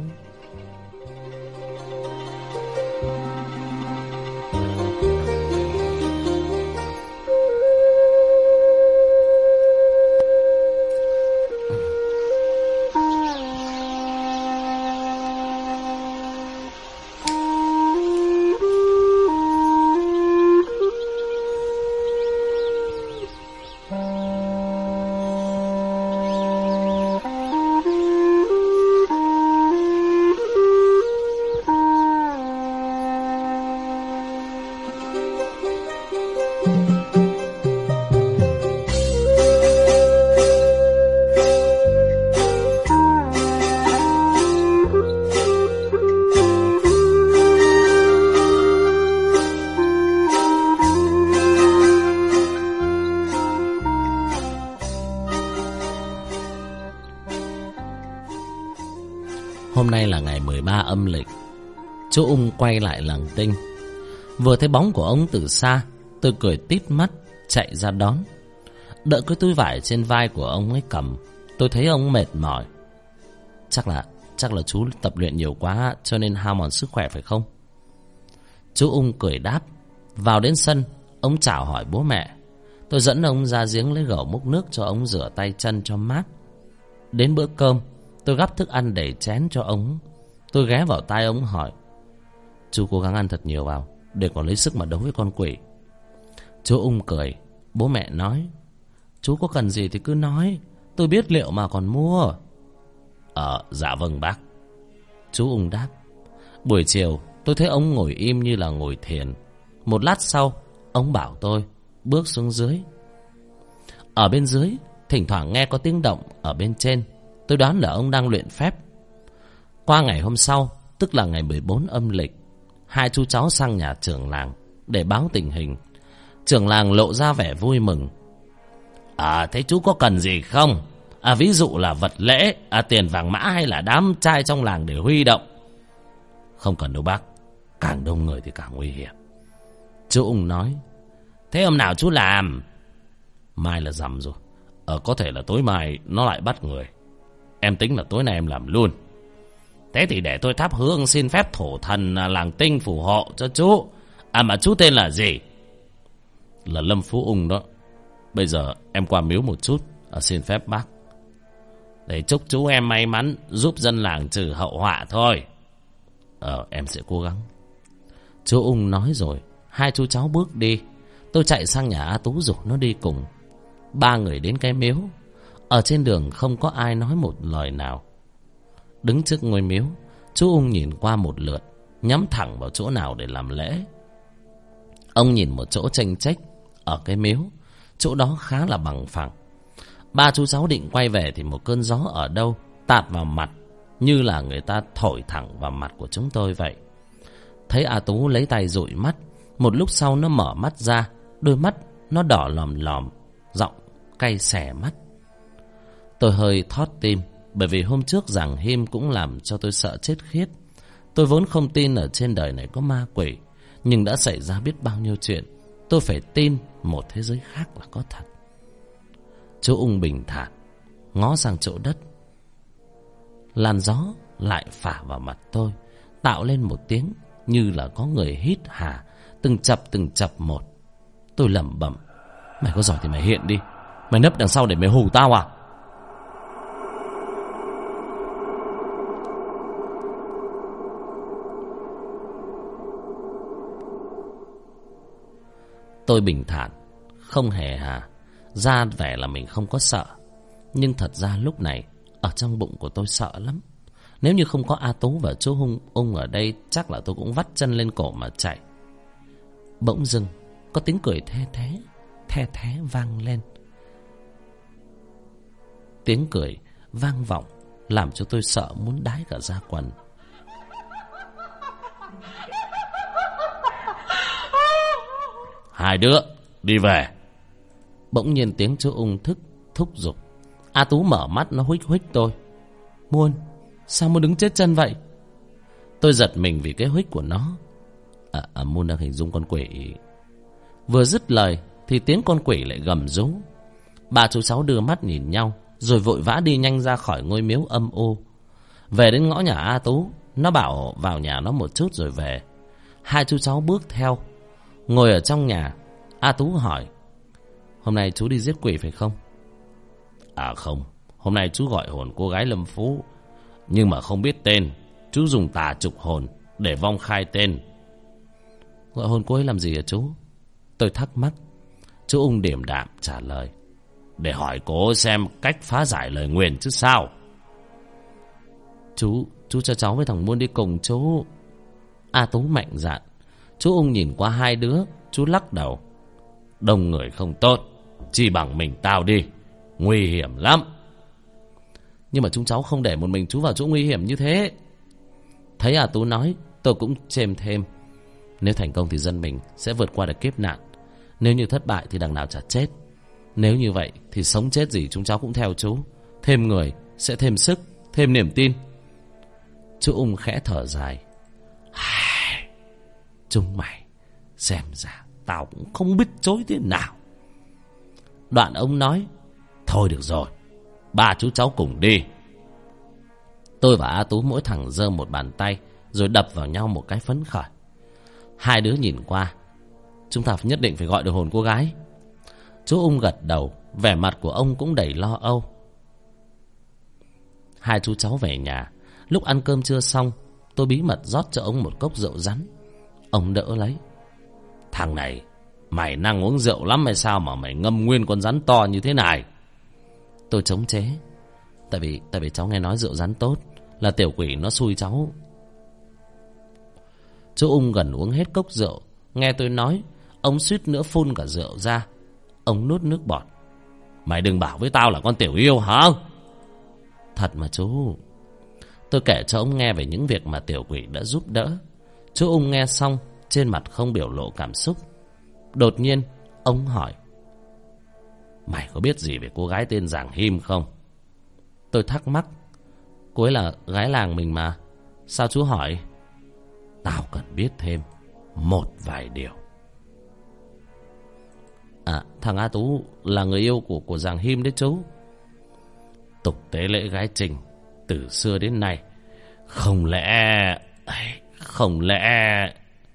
Hôm nay là ngày 13 âm lịch. Chú Ung quay lại làng Tinh. Vừa thấy bóng của ông từ xa, tôi cười tít mắt chạy ra đón. Đợi cái túi vải trên vai của ông ấy cầm, tôi thấy ông mệt mỏi. Chắc là chú tập luyện nhiều quá cho nên hao mòn sức khỏe phải không? Chú Ung cười đáp. Vào đến sân, ông chào hỏi bố mẹ. Tôi dẫn ông ra giếng lấy gẩu múc nước cho ông rửa tay chân cho mát. Đến bữa cơm, tôi gắp thức ăn đầy chén cho ông. Tôi ghé vào tai ông hỏi: chú cố gắng ăn thật nhiều vào, để còn lấy sức mà đấu với con quỷ. Chú Ung cười. Bố mẹ nói: chú có cần gì thì cứ nói, tôi biết liệu mà còn mua. Dạ vâng bác. Chú Ung đáp. Buổi chiều tôi thấy ông ngồi im như là ngồi thiền. Một lát sau, ông bảo tôi bước xuống dưới. Ở bên dưới thỉnh thoảng nghe có tiếng động ở bên trên. Tôi đoán là ông đang luyện phép. Qua ngày hôm sau, tức là ngày 14 âm lịch, hai chú cháu sang nhà trưởng làng để báo tình hình. Trưởng làng lộ ra vẻ vui mừng. Thế chú có cần gì không? Ví dụ là vật lễ, tiền vàng mã hay là đám trai trong làng để huy động? Không cần đâu bác, càng đông người thì càng nguy hiểm. Chú Ung nói. Thế hôm nào chú làm? Mai là rằm rồi, có thể là tối mai nó lại bắt người. Em tính là tối nay em làm luôn. Thế thì để tôi thắp hương xin phép thổ thần làng Tinh phù hộ cho chú. Mà chú tên là gì? Là Lâm Phú Ung đó. Bây giờ em qua miếu một chút, xin phép bác, để chúc chú em may mắn, giúp dân làng trừ hậu họa thôi. Em sẽ cố gắng. Chú Ung nói rồi, hai chú cháu bước đi. Tôi chạy sang nhà A Tú rủ nó đi cùng. Ba người đến cái miếu. Ở trên đường không có ai nói một lời nào. Đứng trước ngôi miếu, chú Ung nhìn qua một lượt, nhắm thẳng vào chỗ nào để làm lễ. Ông nhìn một chỗ chênh chếch ở cái miếu. Chỗ đó khá là bằng phẳng. Ba chú cháu định quay về thì một cơn gió ở đâu tạt vào mặt, như là người ta thổi thẳng vào mặt của chúng tôi vậy. Thấy A Tú lấy tay dụi mắt. Một lúc sau nó mở mắt ra. Đôi mắt nó đỏ lòm lòm, giọng cay xè mắt. Tôi hơi thót tim, bởi vì hôm trước giảng him cũng làm cho tôi sợ chết khiết. Tôi vốn không tin ở trên đời này có ma quỷ, nhưng đã xảy ra biết bao nhiêu chuyện, tôi phải tin một thế giới khác là có thật. Chú Ung bình thản ngó sang chỗ đất. Làn gió lại phả vào mặt tôi, tạo lên một tiếng như là có người hít hà, từng chập một. Tôi lẩm bẩm: mày có giỏi thì mày hiện đi, mày nấp đằng sau để mày hù tao à? Tôi bình thản, không hề hà, ra vẻ là mình không có sợ. Nhưng thật ra lúc này ở trong bụng của tôi sợ lắm. Nếu như không có A Tú và chú Ung ở đây, chắc là tôi cũng vắt chân lên cổ mà chạy. Bỗng dưng có tiếng cười the thé vang lên. Tiếng cười vang vọng làm cho tôi sợ muốn đái cả da quần. Hai đứa đi về. Bỗng nhiên tiếng chú Ung thúc giục. A Tú mở mắt, nó huých tôi. Muôn, sao Muôn đứng chết chân vậy? Tôi giật mình vì cái huých của nó. Môn đang hình dung con quỷ. Vừa dứt lời thì tiếng con quỷ lại gầm rú. Ba chú cháu đưa mắt nhìn nhau, rồi vội vã đi nhanh ra khỏi ngôi miếu âm u. Về đến ngõ nhà A Tú, nó bảo vào nhà nó một chút rồi về. Hai chú cháu bước theo. Ngồi ở trong nhà, A Tú hỏi: "Hôm nay chú đi giết quỷ phải không?" Không, hôm nay chú gọi hồn cô gái Lâm Phú, nhưng mà không biết tên. Chú dùng tà trục hồn để vong khai tên. Gọi hồn cô ấy làm gì hả chú? Tôi thắc mắc. Chú Ung điềm đạm trả lời: "Để hỏi cô xem cách phá giải lời nguyền chứ sao." Chú cho cháu với thằng Muôn đi cùng chú." A Tú mạnh dạn. Chú Ung nhìn qua hai đứa, chú lắc đầu: "Đông người không tốt, chỉ bằng mình tao đi, nguy hiểm lắm." "Nhưng mà chúng cháu không để một mình chú vào chỗ nguy hiểm như thế." Thấy A Tú nói, tôi cũng chêm thêm: "Nếu thành công thì dân mình sẽ vượt qua được kiếp nạn. Nếu như thất bại thì đằng nào chả chết. Nếu như vậy thì sống chết gì chúng cháu cũng theo chú. Thêm người sẽ thêm sức, thêm niềm tin." Chú Ung khẽ thở dài: "Chúng mày, xem ra tao cũng không biết chối thế nào." Đoạn ông nói: "Thôi được rồi, ba chú cháu cùng đi." Tôi và A Tú mỗi thằng giơ một bàn tay, rồi đập vào nhau một cái phấn khởi. Hai đứa nhìn qua: "Chúng ta nhất định phải gọi được hồn cô gái." Chú Ung gật đầu, vẻ mặt của ông cũng đầy lo âu. Hai chú cháu về nhà. Lúc ăn cơm trưa xong, tôi bí mật rót cho ông một cốc rượu rắn. Ông đỡ lấy: "Thằng này, mày năng uống rượu lắm hay sao mà mày ngâm nguyên con rắn to như thế này?" Tôi chống chế: Tại vì cháu nghe nói rượu rắn tốt, là tiểu quỷ nó xui cháu." Chú Ung gần uống hết cốc rượu. Nghe tôi nói, ông suýt nữa phun cả rượu ra. Ông nuốt nước bọt: "Mày đừng bảo với tao là con tiểu yêu hả?" "Thật mà chú." Tôi kể cho ông nghe về những việc mà tiểu quỷ đã giúp đỡ. Chú Ung nghe xong, trên mặt không biểu lộ cảm xúc. Đột nhiên ông hỏi: "Mày có biết gì về cô gái tên Giàng Him không?" Tôi thắc mắc: "Cô ấy là gái làng mình mà, sao chú hỏi?" "Tao cần biết thêm một vài điều." Thằng A Tú là người yêu của Giàng Him đấy chú. Tục tế lễ gái trình từ xưa đến nay, không lẽ...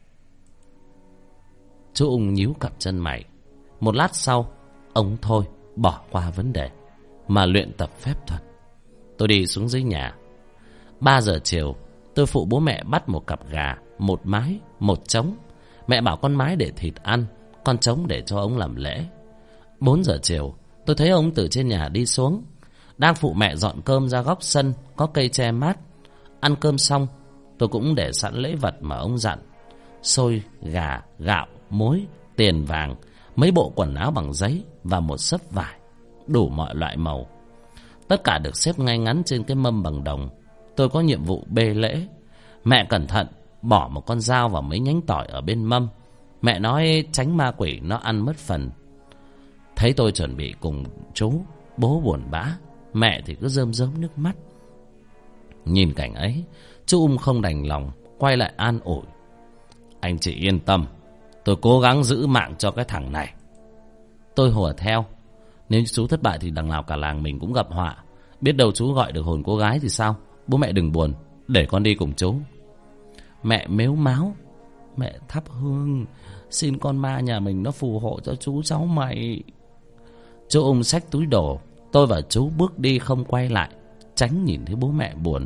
Chú Ung nhíu cặp chân mày. Một lát sau, ông thôi bỏ qua vấn đề mà luyện tập phép thuật. Tôi đi xuống dưới nhà. 3 giờ chiều, tôi phụ bố mẹ bắt một cặp gà, một mái, một trống. Mẹ bảo con mái để thịt ăn, con trống để cho ông làm lễ. 4 giờ chiều, tôi thấy ông từ trên nhà đi xuống, đang phụ mẹ dọn cơm ra góc sân có cây tre mát. Ăn cơm xong, tôi cũng để sẵn lễ vật mà ông dặn: xôi, gà, gạo, muối, tiền vàng, mấy bộ quần áo bằng giấy và một xấp vải, đủ mọi loại màu. Tất cả được xếp ngay ngắn trên cái mâm bằng đồng. Tôi có nhiệm vụ bê lễ. Mẹ cẩn thận bỏ một con dao và mấy nhánh tỏi ở bên mâm. Mẹ nói tránh ma quỷ nó ăn mất phần. Thấy tôi chuẩn bị cùng chú, bố buồn bã, mẹ thì cứ rơm rớm nước mắt. Nhìn cảnh ấy, chú không đành lòng, quay lại an ủi: "Anh chị yên tâm, tôi cố gắng giữ mạng cho cái thằng này." Tôi hùa theo: "Nếu chú thất bại thì đằng nào cả làng mình cũng gặp họa. Biết đâu chú gọi được hồn cô gái thì sao? Bố mẹ đừng buồn, để con đi cùng chú." Mẹ mếu máo: "Mẹ thắp hương, xin con ma nhà mình nó phù hộ cho chú cháu mày." Chú xách túi đồ. Tôi và chú bước đi không quay lại, tránh nhìn thấy bố mẹ buồn.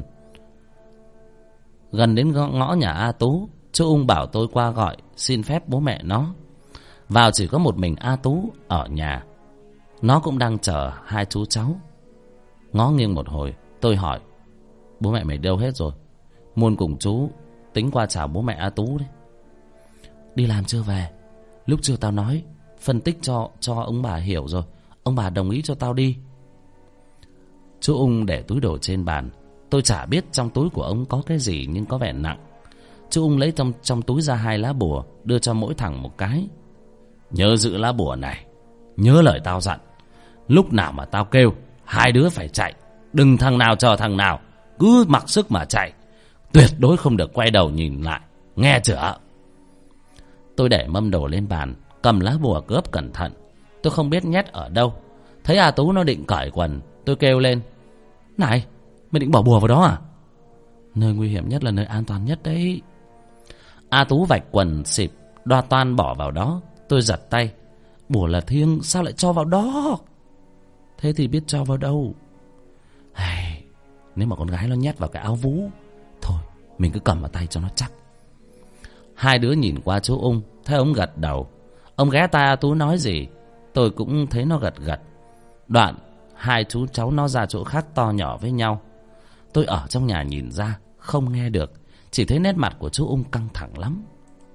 Gần đến ngõ nhà A Tú, chú bảo tôi qua gọi xin phép bố mẹ nó. Vào chỉ có một mình A Tú ở nhà. Nó cũng đang chờ hai chú cháu. Ngó nghiêng một hồi, tôi hỏi: "Bố mẹ mày đâu hết rồi? Muôn cùng chú tính qua chào bố mẹ A Tú đấy." "Đi làm chưa về. Lúc chưa tao nói, phân tích cho ông bà hiểu rồi. Ông bà đồng ý cho tao đi." Chú để túi đồ trên bàn. Tôi chả biết trong túi của ông có cái gì, nhưng có vẻ nặng. Chú lấy trong túi ra 2 lá bùa, đưa cho mỗi thằng một cái. "Nhớ giữ lá bùa này, nhớ lời tao dặn. Lúc nào mà tao kêu, hai đứa phải chạy. Đừng thằng nào chờ thằng nào, cứ mặc sức mà chạy. Tuyệt đối không được quay đầu nhìn lại, nghe chưa? Tôi để mâm đồ lên bàn, cầm lá bùa cướp cẩn thận. Tôi không biết nhét ở đâu. Thấy A Tú nó định cởi quần, tôi kêu lên: Này, mày định bỏ bùa vào đó à? Nơi nguy hiểm nhất là nơi an toàn nhất đấy. A Tú vạch quần xịp, đoa toan bỏ vào đó. Tôi giật tay: Bùa là thiêng, sao lại cho vào đó? Thế thì biết cho vào đâu. Nếu mà con gái nó nhét vào cái áo vú, thôi mình cứ cầm vào tay cho nó chắc. Hai đứa nhìn qua chú Ung, thấy ông gật đầu. Ông ghé tai A Tú nói gì, tôi cũng thấy nó gật gật. Đoạn hai chú cháu nó ra chỗ khác to nhỏ với nhau. Tôi ở trong nhà nhìn ra, không nghe được, chỉ thấy nét mặt của chú Ung căng thẳng lắm.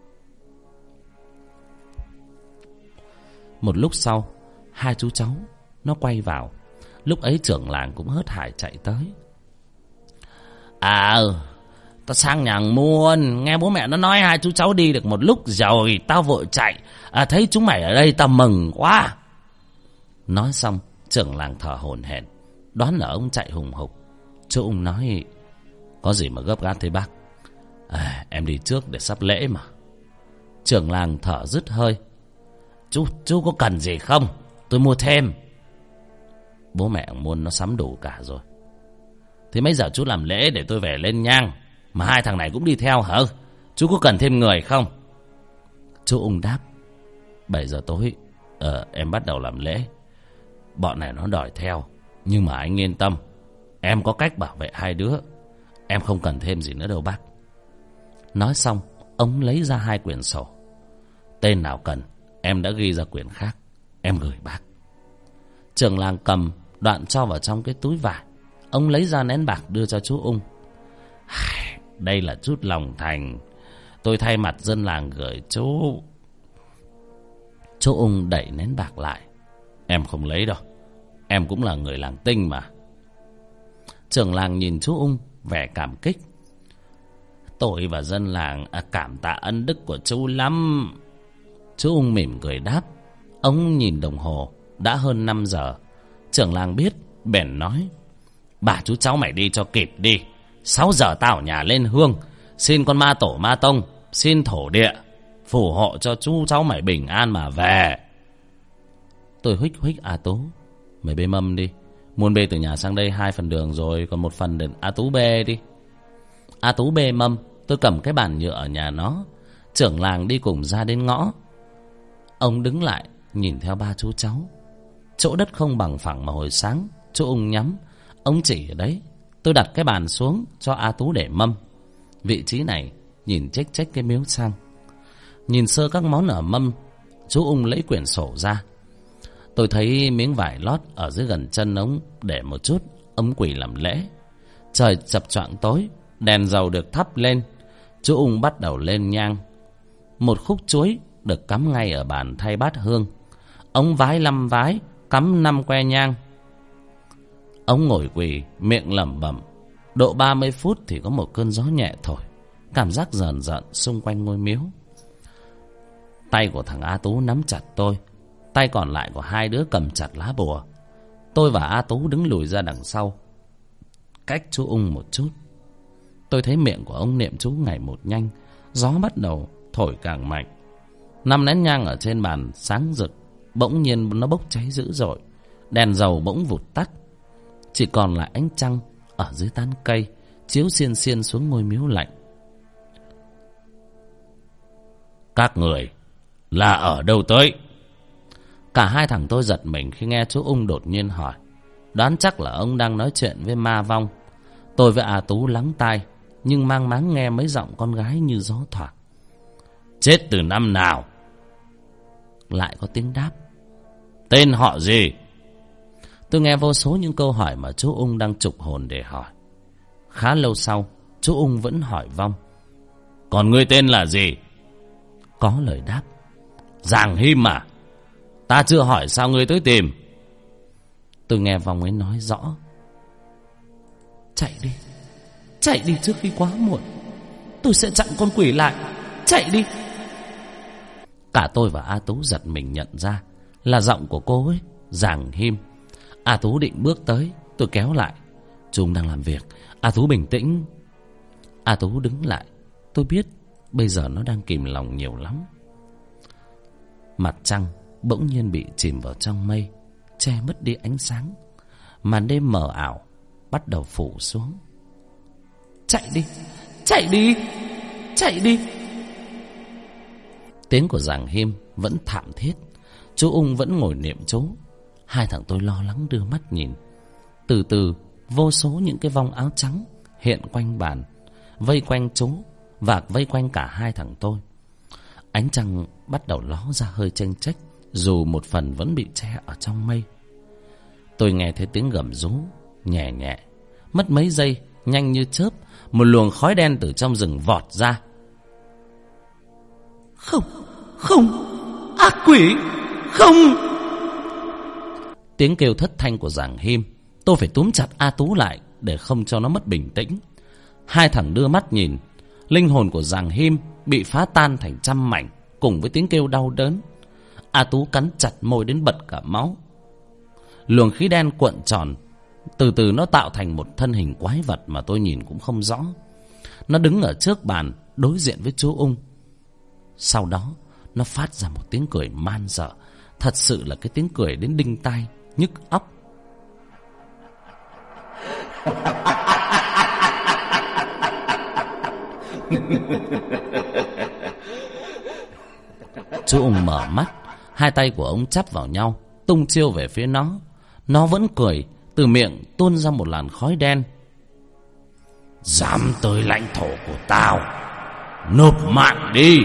Một lúc sau, hai chú cháu nó quay vào. Lúc ấy trưởng làng cũng hớt hải chạy tới. Tao sang nhà Muôn, nghe bố mẹ nó nói hai chú cháu đi được một lúc rồi, tao vội chạy. Thấy chúng mày ở đây tao mừng quá. Nói xong, trưởng làng thở hổn hển, đoán là ông chạy hùng hục. Chú Ung nói: Có gì mà gấp gáp thế bác? Em đi trước để sắp lễ mà. Trưởng làng thở dứt hơi: Chú có cần gì không? Tôi mua thêm. Bố mẹ Muôn nó sắm đủ cả rồi. Thế mấy giờ chú làm lễ để tôi về lên nhang? Mà hai thằng này cũng đi theo hả? Chú có cần thêm người không? Chú Ung đáp: 7 giờ tối em bắt đầu làm lễ. Bọn này nó đòi theo, nhưng mà anh yên tâm, em có cách bảo vệ hai đứa. Em không cần thêm gì nữa đâu bác. Nói xong, ông lấy ra 2 quyển sổ. Tên nào cần, em đã ghi ra quyển khác, em gửi bác. Trưởng làng cầm, đoạn cho vào trong cái túi vải. Ông lấy ra nén bạc đưa cho chú Ung. Đây là chút lòng thành, tôi thay mặt dân làng gửi chú. Chú Ung đẩy nén bạc lại: Em không lấy đâu, em cũng là người làng Tinh mà. Trưởng làng nhìn chú Ung vẻ cảm kích: Tôi và dân làng cảm tạ ân đức của chú lắm. Chú Ung mỉm cười đáp. Ông nhìn đồng hồ, đã hơn 5 giờ. Trưởng làng biết, bèn nói: Bà chú cháu mày đi cho kịp đi. 6 giờ tao ở nhà lên hương, xin con ma tổ ma tông, xin thổ địa phù hộ cho chú cháu mày bình an mà về. Tôi huých huých A Tú: Mày bê mâm đi. Muôn bê từ nhà sang đây 2 phần đường rồi, còn 1 phần để A Tú bê đi. A Tú bê mâm, tôi cầm cái bàn nhựa ở nhà nó. Trưởng làng đi cùng ra đến ngõ. Ông đứng lại nhìn theo ba chú cháu. Chỗ đất không bằng phẳng mà hồi sáng chú Ung nhắm, ông chỉ ở đấy. Tôi đặt cái bàn xuống cho A Tú để mâm. Vị trí này nhìn chếch chếch cái miếu sang. Nhìn sơ các món ở mâm, chú Ung lấy quyển sổ ra. Tôi thấy miếng vải lót ở dưới gần chân ông để một chút. Ông quỳ làm lễ. Trời chập choạng tối, đèn dầu được thắp lên. Chú Ung bắt đầu lên nhang. Một khúc chuối được cắm ngay ở bàn thay bát hương. Ông vái 5 vái, cắm 5 que nhang. Ông ngồi quỳ, miệng lẩm bẩm. Độ 30 phút thì có một cơn gió nhẹ thổi, cảm giác rờn rợn xung quanh ngôi miếu. Tay của thằng A Tú nắm chặt tôi, tay còn lại của hai đứa cầm chặt lá bùa. Tôi và A Tú đứng lùi ra đằng sau, cách chú Ung một chút. Tôi thấy miệng của ông niệm chú ngày một nhanh. Gió bắt đầu thổi càng mạnh. 5 nén nhang ở trên bàn sáng rực, bỗng nhiên nó bốc cháy dữ dội. Đèn dầu bỗng vụt tắt. Chỉ còn lại ánh trăng ở dưới tán cây chiếu xiên xiên xuống ngôi miếu lạnh. Các người là ở đâu tới? Cả hai thằng tôi giật mình khi nghe chú Ung đột nhiên hỏi. Đoán chắc là ông đang nói chuyện với ma vong. Tôi với A Tú lắng tai, nhưng mang máng nghe mấy giọng con gái như gió thoảng. Chết từ năm nào? Lại có tiếng đáp. Tên họ gì? Tôi nghe vô số những câu hỏi mà chú Ung đang trục hồn để hỏi. Khá lâu sau, chú Ung vẫn hỏi vong. Còn ngươi tên là gì? Có lời đáp. Giàng Him à? Ta chưa hỏi sao ngươi tới tìm? Tôi nghe vong ấy nói rõ. Chạy đi trước khi quá muộn. Tôi sẽ chặn con quỷ lại. Chạy đi. Cả tôi và A Tú giật mình nhận ra là giọng của cô ấy, Giàng Him. A Tú định bước tới, tôi kéo lại. Chúng đang làm việc, A Tú bình tĩnh. A Tú đứng lại. Tôi biết bây giờ nó đang kìm lòng nhiều lắm. Mặt trăng bỗng nhiên bị chìm vào trong mây, che mất đi ánh sáng. Màn đêm mờ ảo bắt đầu phủ xuống. Chạy đi, chạy đi, chạy đi. Tiếng của Giàng Him vẫn thảm thiết. Chú Ung vẫn ngồi niệm chú. Hai thằng tôi lo lắng đưa mắt nhìn. Từ từ vô số những cái vong áo trắng hiện quanh bàn, vây quanh chú và vây quanh cả hai thằng tôi. Ánh trăng bắt đầu ló ra hơi chênh chếch, dù một phần vẫn bị che ở trong mây. Tôi nghe thấy tiếng gầm rú nhẹ nhẹ. Mất mấy giây, nhanh như chớp, một luồng khói đen từ trong rừng vọt ra. Không, không, ác quỷ, không. Tiếng kêu thất thanh của Giàng Him. Tôi phải túm chặt A Tú lại để không cho nó mất bình tĩnh. Hai thằng đưa mắt nhìn. Linh hồn của Giàng Him bị phá tan thành trăm mảnh, cùng với tiếng kêu đau đớn. A Tú cắn chặt môi đến bật cả máu. Luồng khí đen cuộn tròn. Từ từ nó tạo thành một thân hình quái vật mà tôi nhìn cũng không rõ. Nó đứng ở trước bàn đối diện với chú Ung. Sau đó nó phát ra một tiếng cười man dợ. Thật sự là cái tiếng cười đến đinh tai, nhức óc. Chú Ung mở mắt. Hai tay của ông chắp vào nhau, tung chiêu về phía nó. Nó vẫn cười. Từ miệng tuôn ra một làn khói đen. Dám tới lãnh thổ của tao, nộp mạng đi.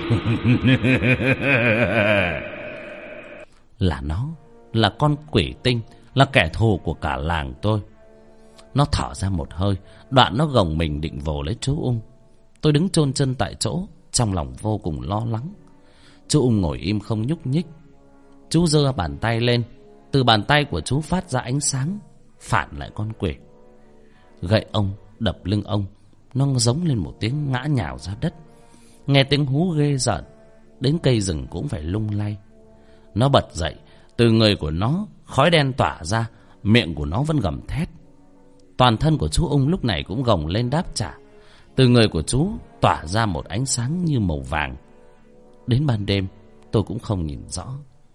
Là nó, là con quỷ tinh, là kẻ thù của cả làng tôi. Nó thở ra một hơi, đoạn nó gồng mình định vồ lấy chú Ung. Tôi đứng chôn chân tại chỗ, trong lòng vô cùng lo lắng. Chú Ung ngồi im không nhúc nhích. Chú giơ bàn tay lên. Từ bàn tay của chú phát ra ánh sáng, phản lại con quỷ. Gậy ông đập lưng ông. Nó giống lên một tiếng ngã nhào ra đất. Nghe tiếng hú ghê rợn, đến cây rừng cũng phải lung lay. Nó bật dậy. Từ người của nó khói đen tỏa ra. Miệng của nó vẫn gầm thét. Toàn thân của chú Ung lúc này cũng gồng lên đáp trả. Từ người của chú tỏa ra một ánh sáng như màu vàng. Đến ban đêm tôi cũng không nhìn rõ.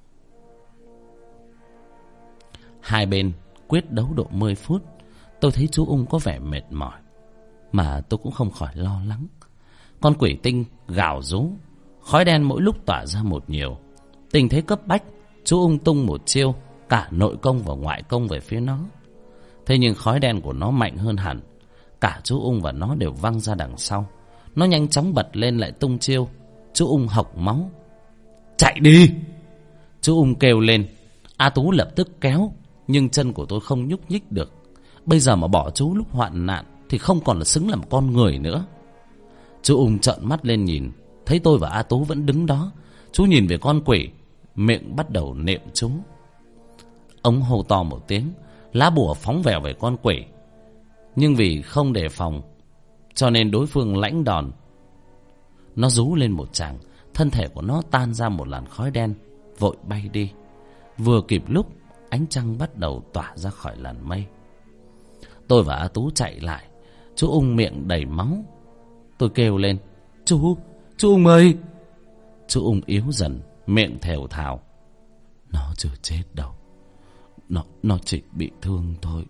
Hai bên quyết đấu độ 10 phút. Tôi thấy chú Ung có vẻ mệt mỏi, mà tôi cũng không khỏi lo lắng. Con quỷ tinh gào rú. Khói đen mỗi lúc tỏa ra một nhiều. Tình thế cấp bách, chú Ung tung một chiêu, cả nội công và ngoại công về phía nó. Thế nhưng khói đen của nó mạnh hơn hẳn. Cả chú Ung và nó đều văng ra đằng sau. Nó nhanh chóng bật lên lại tung chiêu. Chú Ung hộc máu. Chạy đi! Chú Ung kêu lên. A Tú lập tức kéo, nhưng chân của tôi không nhúc nhích được. Bây giờ mà bỏ chú lúc hoạn nạn thì không còn là xứng làm con người nữa. Chú Ung trợn mắt lên nhìn. Thấy tôi và A Tú vẫn đứng đó. Chú nhìn về con quỷ, miệng bắt đầu niệm chú. Ông hô to một tiếng. Lá bùa phóng vèo về con quỷ. Nhưng vì không đề phòng, cho nên đối phương lãnh đòn. Nó rú lên một tràng. Thân thể của nó tan ra một làn khói đen, vội bay đi. Vừa kịp lúc ánh trăng bắt đầu tỏa ra khỏi làn mây. Tôi và A Tú chạy lại. Chú Ung miệng đầy máu. Tôi kêu lên. Chú Ung ơi! Chú Ung yếu dần, miệng thều thào. Nó chưa chết đâu. Nó chỉ bị thương thôi.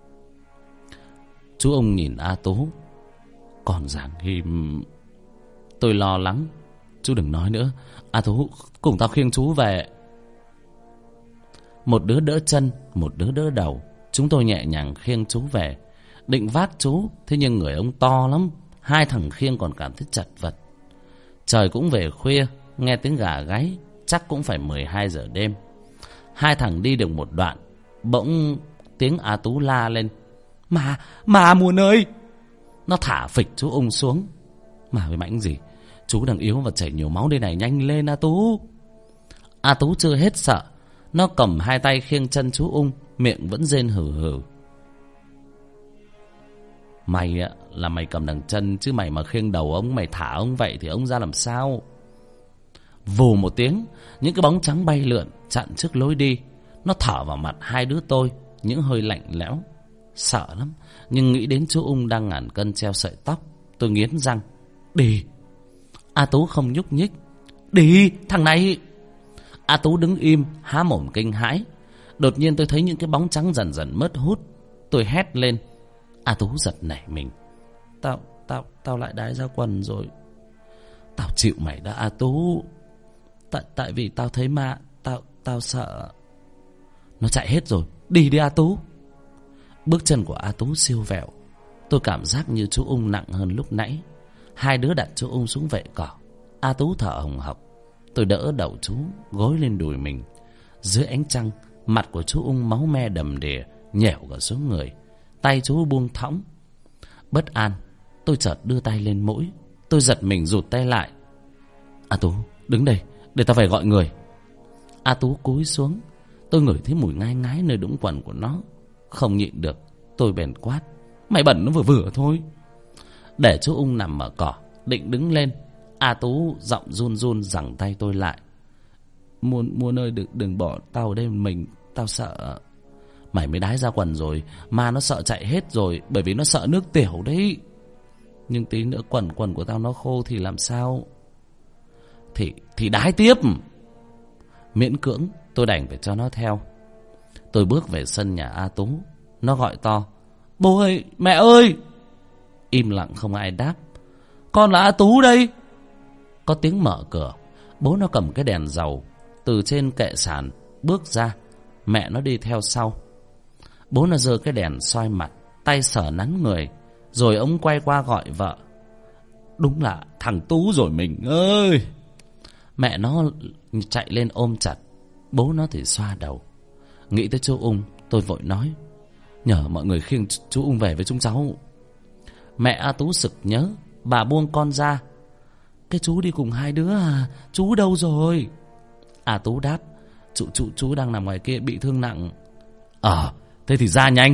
Chú Ung nhìn A Tú. Còn Giàng Him... Tôi lo lắng. Chú đừng nói nữa. A Tú, cùng tao khiêng chú về. Một đứa đỡ chân, một đứa đỡ đầu. Chúng tôi nhẹ nhàng khiêng chú về. Định vác chú, thế nhưng người ông to lắm. Hai thằng khiêng còn cảm thấy chật vật. Trời cũng về khuya. Nghe tiếng gà gáy, chắc cũng phải 12 giờ đêm. Hai thằng đi được một đoạn, bỗng tiếng A Tú la lên. Mà Muôn ơi! Nó thả phịch chú Ung xuống. Mà với mãnh gì? Chú đang yếu và chảy nhiều máu đây này, nhanh lên A Tú! A Tú chưa hết sợ. Nó cầm hai tay khiêng chân chú Ung, miệng vẫn rên hừ hừ. Mày là mày cầm đằng chân, chứ mày mà khiêng đầu ông, mày thả ông vậy thì ông ra làm sao? Vù một tiếng, những cái bóng trắng bay lượn chặn trước lối đi. Nó thở vào mặt hai đứa tôi, những hơi lạnh lẽo. Sợ lắm, nhưng nghĩ đến chú Ung đang ngàn cân treo sợi tóc, Tôi nghiến răng. Đi. A Tú không nhúc nhích. Đi, thằng này. A Tú đứng im, há mồm kinh hãi. Đột nhiên tôi thấy những cái bóng trắng dần dần mất hút. Tôi hét lên. A Tú giật nảy mình. Tao lại đái ra quần rồi. Tao chịu mày đã A Tú. Tại vì tao thấy ma. Tao sợ. Nó chạy hết rồi. Đi đi A Tú. Bước chân của A Tú siêu vẹo. Tôi cảm giác như chú Ung nặng hơn lúc nãy. Hai đứa đặt chú Ung xuống vệ cỏ. A Tú thở hồng hộc. Tôi đỡ đầu chú, gối lên đùi mình. Dưới ánh trăng, mặt của chú Ung máu me đầm đìa, nhẻo cả xuống người. Tay chú buông thõng. Bất an, tôi chợt đưa tay lên mũi. Tôi giật mình rụt tay lại. A Tú, đứng đây, để tao về gọi người. A Tú cúi xuống. Tôi ngửi thấy mùi ngai ngái nơi đũng quần của nó. Không nhịn được, tôi bèn quát. Mày bẩn nó vừa vừa thôi. Để chú Ung nằm ở cỏ, định đứng lên. A Tú giọng run run giằng tay tôi lại. Muôn ơi, đừng bỏ tao ở đây mình. Tao sợ. Mày mới đái ra quần rồi. Mà nó sợ chạy hết rồi. Bởi vì nó sợ nước tiểu đấy. Nhưng tí nữa quần của tao nó khô thì làm sao? Thì đái tiếp. Miễn cưỡng tôi đành phải cho nó theo. Tôi bước về sân nhà A Tú. Nó gọi to. Bố ơi, mẹ ơi. Im lặng không ai đáp. Con là A Tú đây. Có tiếng mở cửa. Bố nó cầm cái đèn dầu từ trên kệ sàn bước ra. Mẹ nó đi theo sau. Bố nó giơ cái đèn soi mặt, tay sờ nắn người. Rồi ông quay qua gọi vợ. Đúng là thằng Tú rồi mình ơi. Mẹ nó chạy lên ôm chặt. Bố nó thì xoa đầu. Nghĩ tới chú Ung, tôi vội nói. Nhờ mọi người khiêng chú Ung về với chúng cháu. Mẹ A Tú sực nhớ. Bà buông con ra. Cái chú đi cùng hai đứa à? Chú đâu rồi? A Tú đáp. Chú đang nằm ngoài kia bị thương nặng. Thế thì ra nhanh.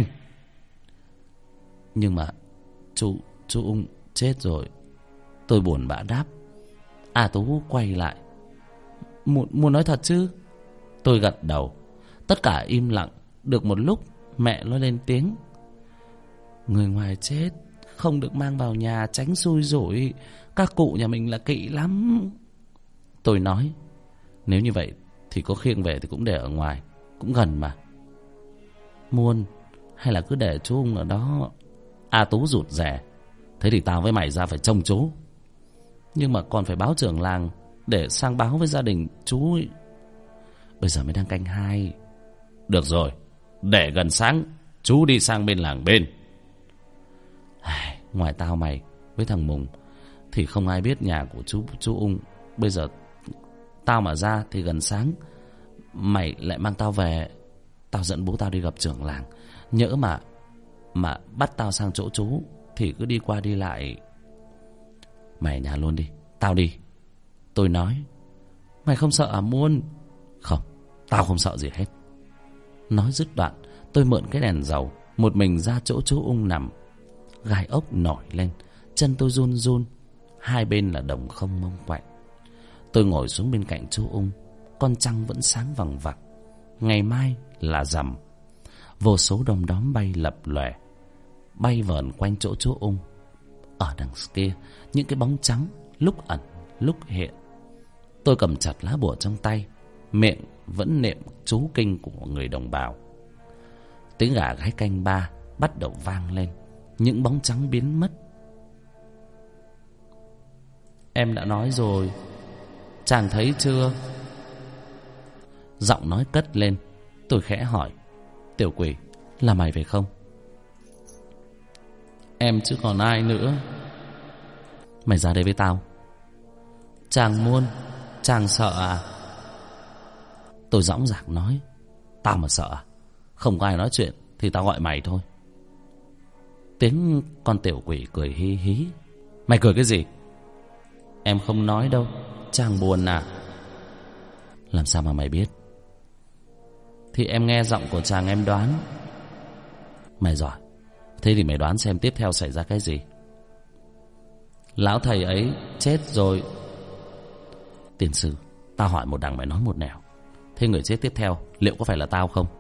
Nhưng mà chú Ung chết rồi. Tôi buồn bã đáp. A Tú quay lại. Muốn nói thật chứ? Tôi gật đầu. Tất cả im lặng. Được một lúc mẹ nó lên tiếng. Người ngoài chết không được mang vào nhà, tránh xui rủi. Các cụ nhà mình là kỵ lắm. Tôi nói. Nếu như vậy thì có khiêng về thì cũng để ở ngoài, cũng gần mà. Muôn, hay là cứ để chú Ung ở đó? A Tú rụt rè. Thế thì tao với mày ra phải trông chú. Nhưng mà còn phải báo trưởng làng để sang báo với gia đình chú ấy. Bây giờ mới đang canh 2. Được rồi, để gần sáng chú đi sang bên làng bên. Ngoài tao mày với thằng Mùng thì không ai biết nhà của chú Ung. Bây giờ tao mà ra thì gần sáng mày lại mang tao về. Tao dẫn bố tao đi gặp trưởng làng. Nhỡ mà bắt tao sang chỗ chú thì cứ đi qua đi lại. Mày ở nhà luôn đi, tao đi. Tôi nói. Mày không sợ à Muôn? Không, tao không sợ gì hết. Nói dứt đoạn, tôi mượn cái đèn dầu, một mình ra chỗ chú Ung nằm. Gai ốc nổi lên, chân tôi run run. Hai bên là đồng không mông quạnh. Tôi ngồi xuống bên cạnh chú Ung. Con trăng vẫn sáng vằng vặc. Ngày mai là rằm. Vô số đom đóm bay lập lòe, bay vờn quanh chỗ chú Ung. Ở đằng kia, những cái bóng trắng lúc ẩn lúc hiện. Tôi cầm chặt lá bùa trong tay, miệng vẫn niệm chú kinh của người đồng bào. Tiếng gà gáy canh 3 bắt đầu vang lên. Những bóng trắng biến mất. Em đã nói rồi, chàng thấy chưa? Giọng nói cất lên. Tôi khẽ hỏi. Tiểu quỷ, là mày phải không? Em chứ còn ai nữa. Mày ra đây với tao. Chàng Muôn, chàng sợ à? Tôi dõng dạc nói. Tao mà sợ à? Không có ai nói chuyện thì tao gọi mày thôi. Tiếng con tiểu quỷ cười hí hí. Mày cười cái gì? Em không nói đâu. Chàng buồn à? Làm sao mà mày biết? Thì em nghe giọng của chàng em đoán. Mày giỏi. Thế thì mày đoán xem tiếp theo xảy ra cái gì. Lão thầy ấy chết rồi. Tiền sư, tao hỏi một đằng mày nói một nẻo. Thế người chết tiếp theo liệu có phải là tao không?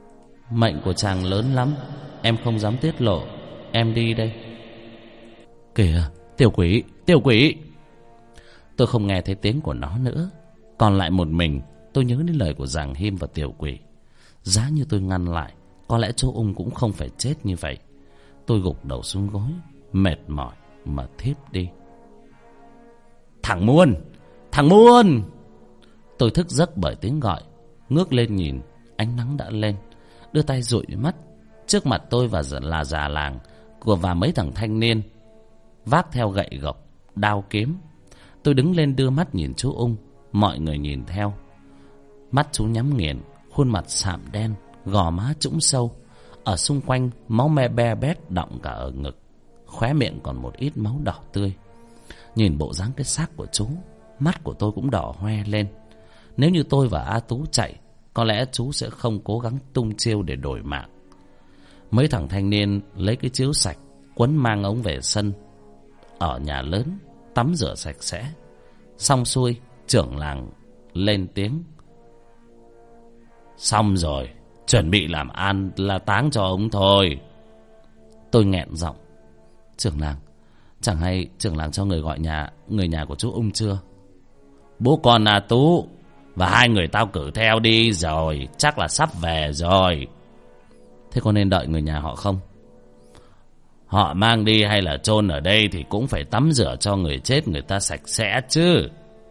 Mệnh của chàng lớn lắm, em không dám tiết lộ. Em đi đây. Kìa, tiểu quỷ, tiểu quỷ. Tôi không nghe thấy tiếng của nó nữa. Còn lại một mình, tôi nhớ đến lời của Giàng Him và tiểu quỷ. Giá như tôi ngăn lại, có lẽ chú Ung cũng không phải chết như vậy. Tôi gục đầu xuống gối, mệt mỏi mà thiếp đi. Thằng Muôn! Thằng Muôn! Tôi thức giấc bởi tiếng gọi. Ngước lên nhìn, ánh nắng đã lên. Đưa tay dụi mắt. Trước mặt tôi là già làng và mấy thằng thanh niên vác theo gậy gộc, đao kiếm. Tôi đứng lên đưa mắt nhìn chú Ung. Mọi người nhìn theo. Mắt chú nhắm nghiền, khuôn mặt sạm đen, gò má trũng sâu. Ở xung quanh máu me be bét đọng cả ở ngực. Khóe miệng còn một ít máu đỏ tươi. Nhìn bộ dáng cái xác của chú, mắt của tôi cũng đỏ hoe lên. Nếu như tôi và A Tú chạy, có lẽ chú sẽ không cố gắng tung chiêu để đổi mạng. Mấy thằng thanh niên lấy cái chiếu sạch quấn mang ống về sân ở nhà lớn, tắm rửa sạch sẽ. Xong xuôi, trưởng làng lên tiếng: xong rồi, chuẩn bị làm an là táng cho ông thôi. Tôi nghẹn giọng: trưởng làng, chẳng hay trưởng làng cho người gọi người nhà của chú Ung chưa? Bố con A Tú và hai người tao cử theo đi rồi, chắc là sắp về rồi. Thế có nên đợi người nhà họ không? Họ mang đi hay là chôn ở đây thì cũng phải tắm rửa cho người chết người ta sạch sẽ chứ.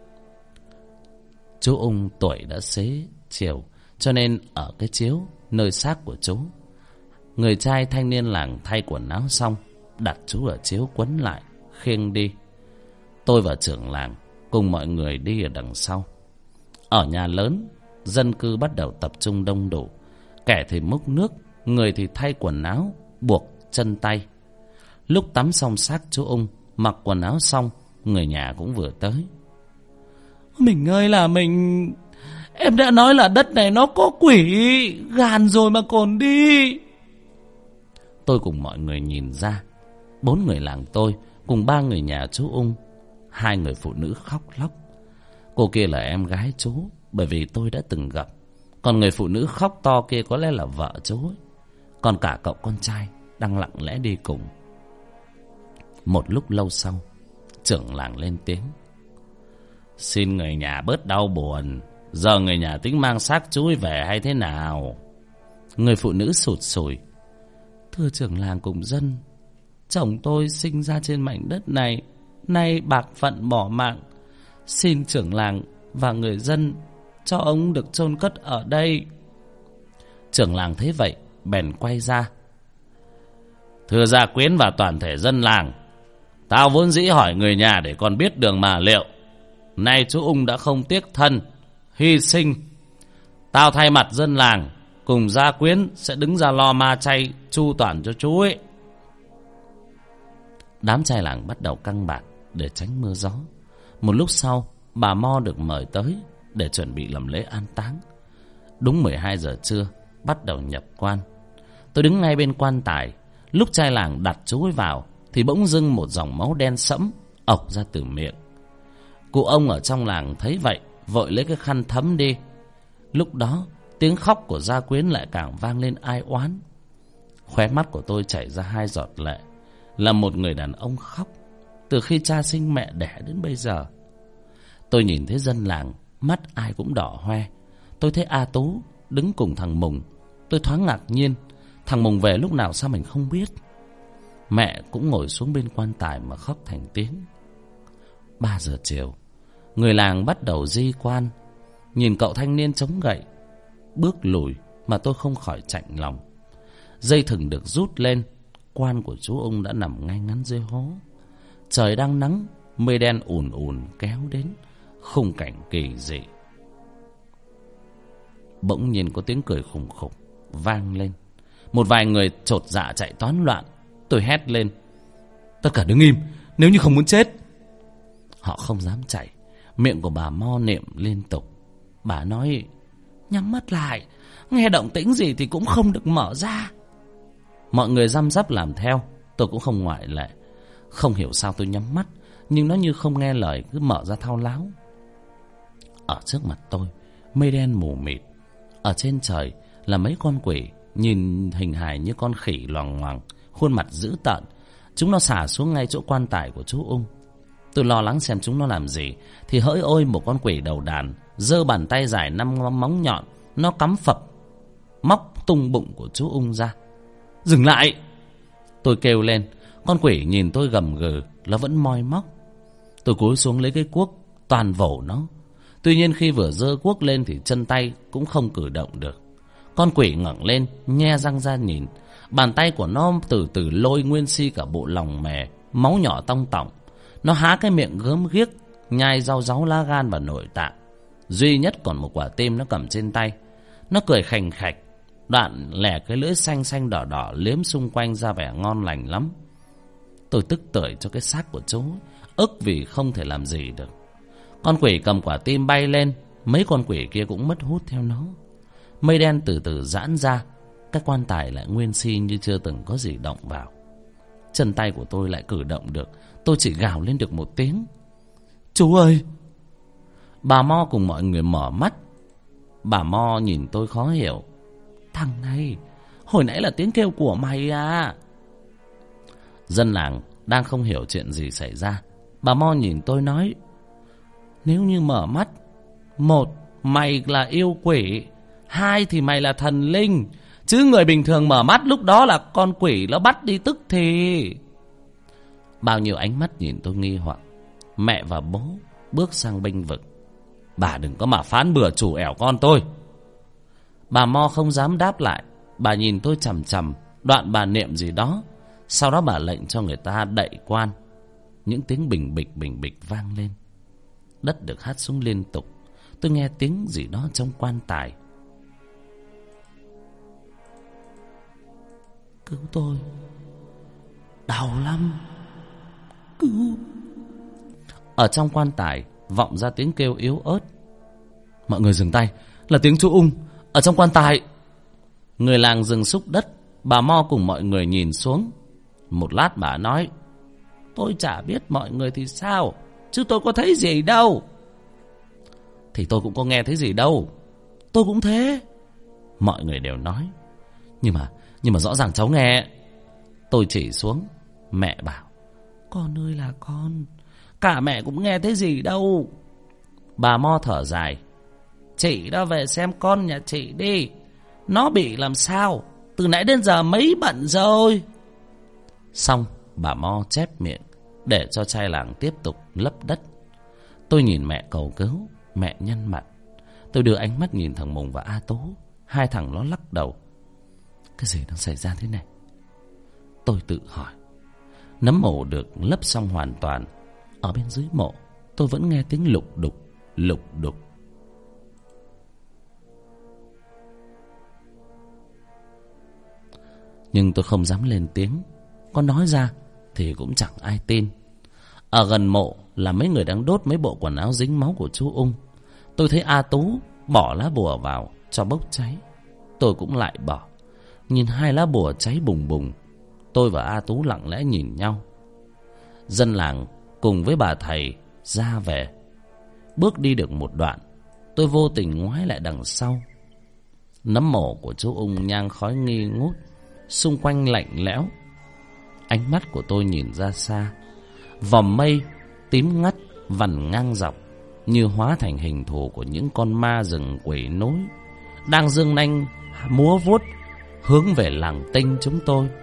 Chú Ung tuổi đã xế chiều, cho nên ở cái chiếu nơi xác của chú, người trai thanh niên làng thay quần áo xong, đặt chú ở chiếu quấn lại, khiêng đi. Tôi và trưởng làng cùng mọi người đi ở đằng sau. Ở nhà lớn, dân cư bắt đầu tập trung đông đủ. Kẻ thì múc nước, người thì thay quần áo, buộc chân tay. Lúc tắm xong xác chú Ung, mặc quần áo xong, người nhà cũng vừa tới. Mình ơi là mình... Em đã nói là đất này nó có quỷ, gàn rồi mà còn đi. Tôi cùng mọi người nhìn ra. 4 người làng tôi cùng 3 người nhà chú Ung. 2 người phụ nữ khóc lóc. Cô kia là em gái chú, bởi vì tôi đã từng gặp. Còn người phụ nữ khóc to kia có lẽ là vợ chú ấy. Còn cả cậu con trai đang lặng lẽ đi cùng. Một lúc lâu sau, trưởng làng lên tiếng: xin người nhà bớt đau buồn. Giờ người nhà tính mang xác chú ấy về hay thế nào? Người phụ nữ sụt sùi: thưa trưởng làng cùng dân, chồng tôi sinh ra trên mảnh đất này, nay bạc phận bỏ mạng. Xin trưởng làng và người dân cho ông được chôn cất ở đây. Trưởng làng thấy vậy bèn quay ra: thưa gia quyến và toàn thể dân làng, tao vốn dĩ hỏi người nhà để còn biết đường mà liệu. Nay chú Ung đã không tiếc thân hy sinh, tao thay mặt dân làng cùng gia quyến sẽ đứng ra lo ma chay chu toàn cho chú ấy. Đám trai làng bắt đầu căng bạt để tránh mưa gió. Một lúc sau, bà Mo được mời tới để chuẩn bị làm lễ an táng. Đúng 12 giờ trưa, bắt đầu nhập quan. Tôi đứng ngay bên quan tài. Lúc trai làng đặt chú ấy vào thì bỗng dưng một dòng máu đen sẫm ộc ra từ miệng. Cụ ông ở trong làng thấy vậy vội lấy cái khăn thấm đi. Lúc đó tiếng khóc của gia quyến lại càng vang lên ai oán. Khóe mắt của tôi chảy ra 2 giọt lệ. Là một người đàn ông khóc từ khi cha sinh mẹ đẻ đến bây giờ. Tôi nhìn thấy dân làng, mắt ai cũng đỏ hoe. Tôi thấy A Tú đứng cùng thằng Mùng. Tôi thoáng ngạc nhiên, thằng Mùng về lúc nào sao mình không biết. Mẹ cũng ngồi xuống bên quan tài mà khóc thành tiếng. 3 giờ chiều, người làng bắt đầu di quan. Nhìn cậu thanh niên chống gậy bước lùi mà tôi không khỏi chạnh lòng. Dây thừng được rút lên, quan của chú Ung đã nằm ngay ngắn dưới hố. Trời đang nắng, mây đen ùn ùn kéo đến, khung cảnh kỳ dị. Bỗng nhiên có tiếng cười khủng khủng vang lên. Một vài người chột dạ chạy toán loạn. Tôi hét lên: tất cả đứng im, nếu như không muốn chết. Họ không dám chạy. Miệng của bà Mo niệm liên tục. Bà nói: nhắm mắt lại, nghe động tĩnh gì thì cũng không được mở ra. Mọi người răm rắp làm theo, tôi cũng không ngoại lệ. Không hiểu sao tôi nhắm mắt, nhưng nó như không nghe lời, cứ mở ra thao láo. Ở trước mặt tôi, mây đen mù mịt. Ở trên trời là mấy con quỷ, nhìn hình hài như con khỉ loằng ngoằng, khuôn mặt dữ tợn, Chúng nó xả xuống ngay chỗ quan tài của chú Ung. Tôi lo lắng xem chúng nó làm gì, thì hỡi ôi, một con quỷ đầu đàn giơ bàn tay dài 5 móng nhọn, nó cắm phập móc tung bụng của chú Ung ra. Dừng lại! Tôi kêu lên. Con quỷ nhìn tôi gầm gừ, nó vẫn moi móc. Tôi cúi xuống lấy cái cuốc toàn vồ nó. Tuy nhiên khi vừa giơ cuốc lên thì chân tay cũng không cử động được. Con quỷ ngẩng lên, nhe răng ra nhìn. Bàn tay của nó từ từ lôi nguyên si cả bộ lòng mè, máu nhỏ tong tỏng. Nó há cái miệng gớm ghiếc, nhai rau ráu lá gan và nội tạng. Duy nhất còn một quả tim nó cầm trên tay. Nó cười khành khạch, đoạn lẻ cái lưỡi xanh xanh đỏ đỏ liếm xung quanh ra vẻ ngon lành lắm. Tôi tức tưởi cho cái xác của chú, ức vì không thể làm gì được. Con quỷ cầm quả tim bay lên, mấy con quỷ kia cũng mất hút theo nó. Mây đen từ từ giãn ra, cái quan tài lại nguyên si như chưa từng có gì động vào. Chân tay của tôi lại cử động được. Tôi chỉ gào lên được một tiếng: Chú ơi! Bà Mo cùng mọi người mở mắt. Bà Mo nhìn tôi khó hiểu: Thằng này, hồi nãy là tiếng kêu của mày à? Dân làng đang không hiểu chuyện gì xảy ra. Bà Mo nhìn tôi nói: Nếu như mở mắt, 1, mày là yêu quỷ, 2 thì mày là thần linh. Chứ người bình thường mở mắt lúc đó là con quỷ nó bắt đi tức thì. Bao nhiêu ánh mắt nhìn tôi nghi hoặc. Mẹ và bố bước sang bênh vực: Bà đừng có mà phán bừa chủ ẻo con tôi. Bà Mo không dám đáp lại. Bà nhìn tôi chằm chằm, đoạn bà niệm gì đó. Sau đó bà lệnh cho người ta đậy quan. Những tiếng bình bịch vang lên. Đất được hắt xuống liên tục. Tôi nghe tiếng gì đó trong quan tài: Cứu tôi, đau lắm, cứu. Ở trong quan tài vọng ra tiếng kêu yếu ớt: Mọi người dừng tay, là tiếng chú Ung ở trong quan tài. Người làng dừng xúc đất. Bà Mo cùng mọi người nhìn xuống. Một lát bà nói: Tôi chả biết mọi người thì sao, chứ tôi có thấy gì đâu. Thì tôi cũng có nghe thấy gì đâu. Tôi cũng thế, mọi người đều nói. Nhưng mà rõ ràng cháu nghe. Tôi chỉ xuống. Mẹ bảo: Con ơi là con, cả mẹ cũng nghe thấy gì đâu. Bà Mo thở dài: Chị đã về xem con nhà chị đi. Nó bị làm sao, từ nãy đến giờ mấy bận rồi. Xong bà Mo chép miệng để cho trai làng tiếp tục lấp đất. Tôi nhìn mẹ cầu cứu. Mẹ nhăn mặt. Tôi đưa ánh mắt nhìn thằng Mùng và A Tú. Hai thằng nó lắc đầu. Cái gì đang xảy ra thế này? Tôi tự hỏi. Nấm mộ được lấp xong hoàn toàn. Ở bên dưới mộ tôi vẫn nghe tiếng lục đục, lục đục. Nhưng tôi không dám lên tiếng. Có nói ra thì cũng chẳng ai tin. Ở gần mộ là mấy người đang đốt mấy bộ quần áo dính máu của chú Ung. Tôi thấy A Tú bỏ lá bùa vào cho bốc cháy. Tôi cũng lại bỏ. Nhìn hai lá bùa cháy bùng bùng. Tôi và A Tú lặng lẽ nhìn nhau. Dân làng cùng với bà thầy ra về. Bước đi được một đoạn, tôi vô tình ngoái lại đằng sau. Nấm mộ của chú Ung nhang khói nghi ngút, xung quanh lạnh lẽo. Ánh mắt của tôi nhìn ra xa. Vòm mây tím ngắt vằn ngang dọc, như hóa thành hình thù của những con ma rừng quỷ núi, đang giương nanh múa vuốt hướng về làng Tinh chúng tôi.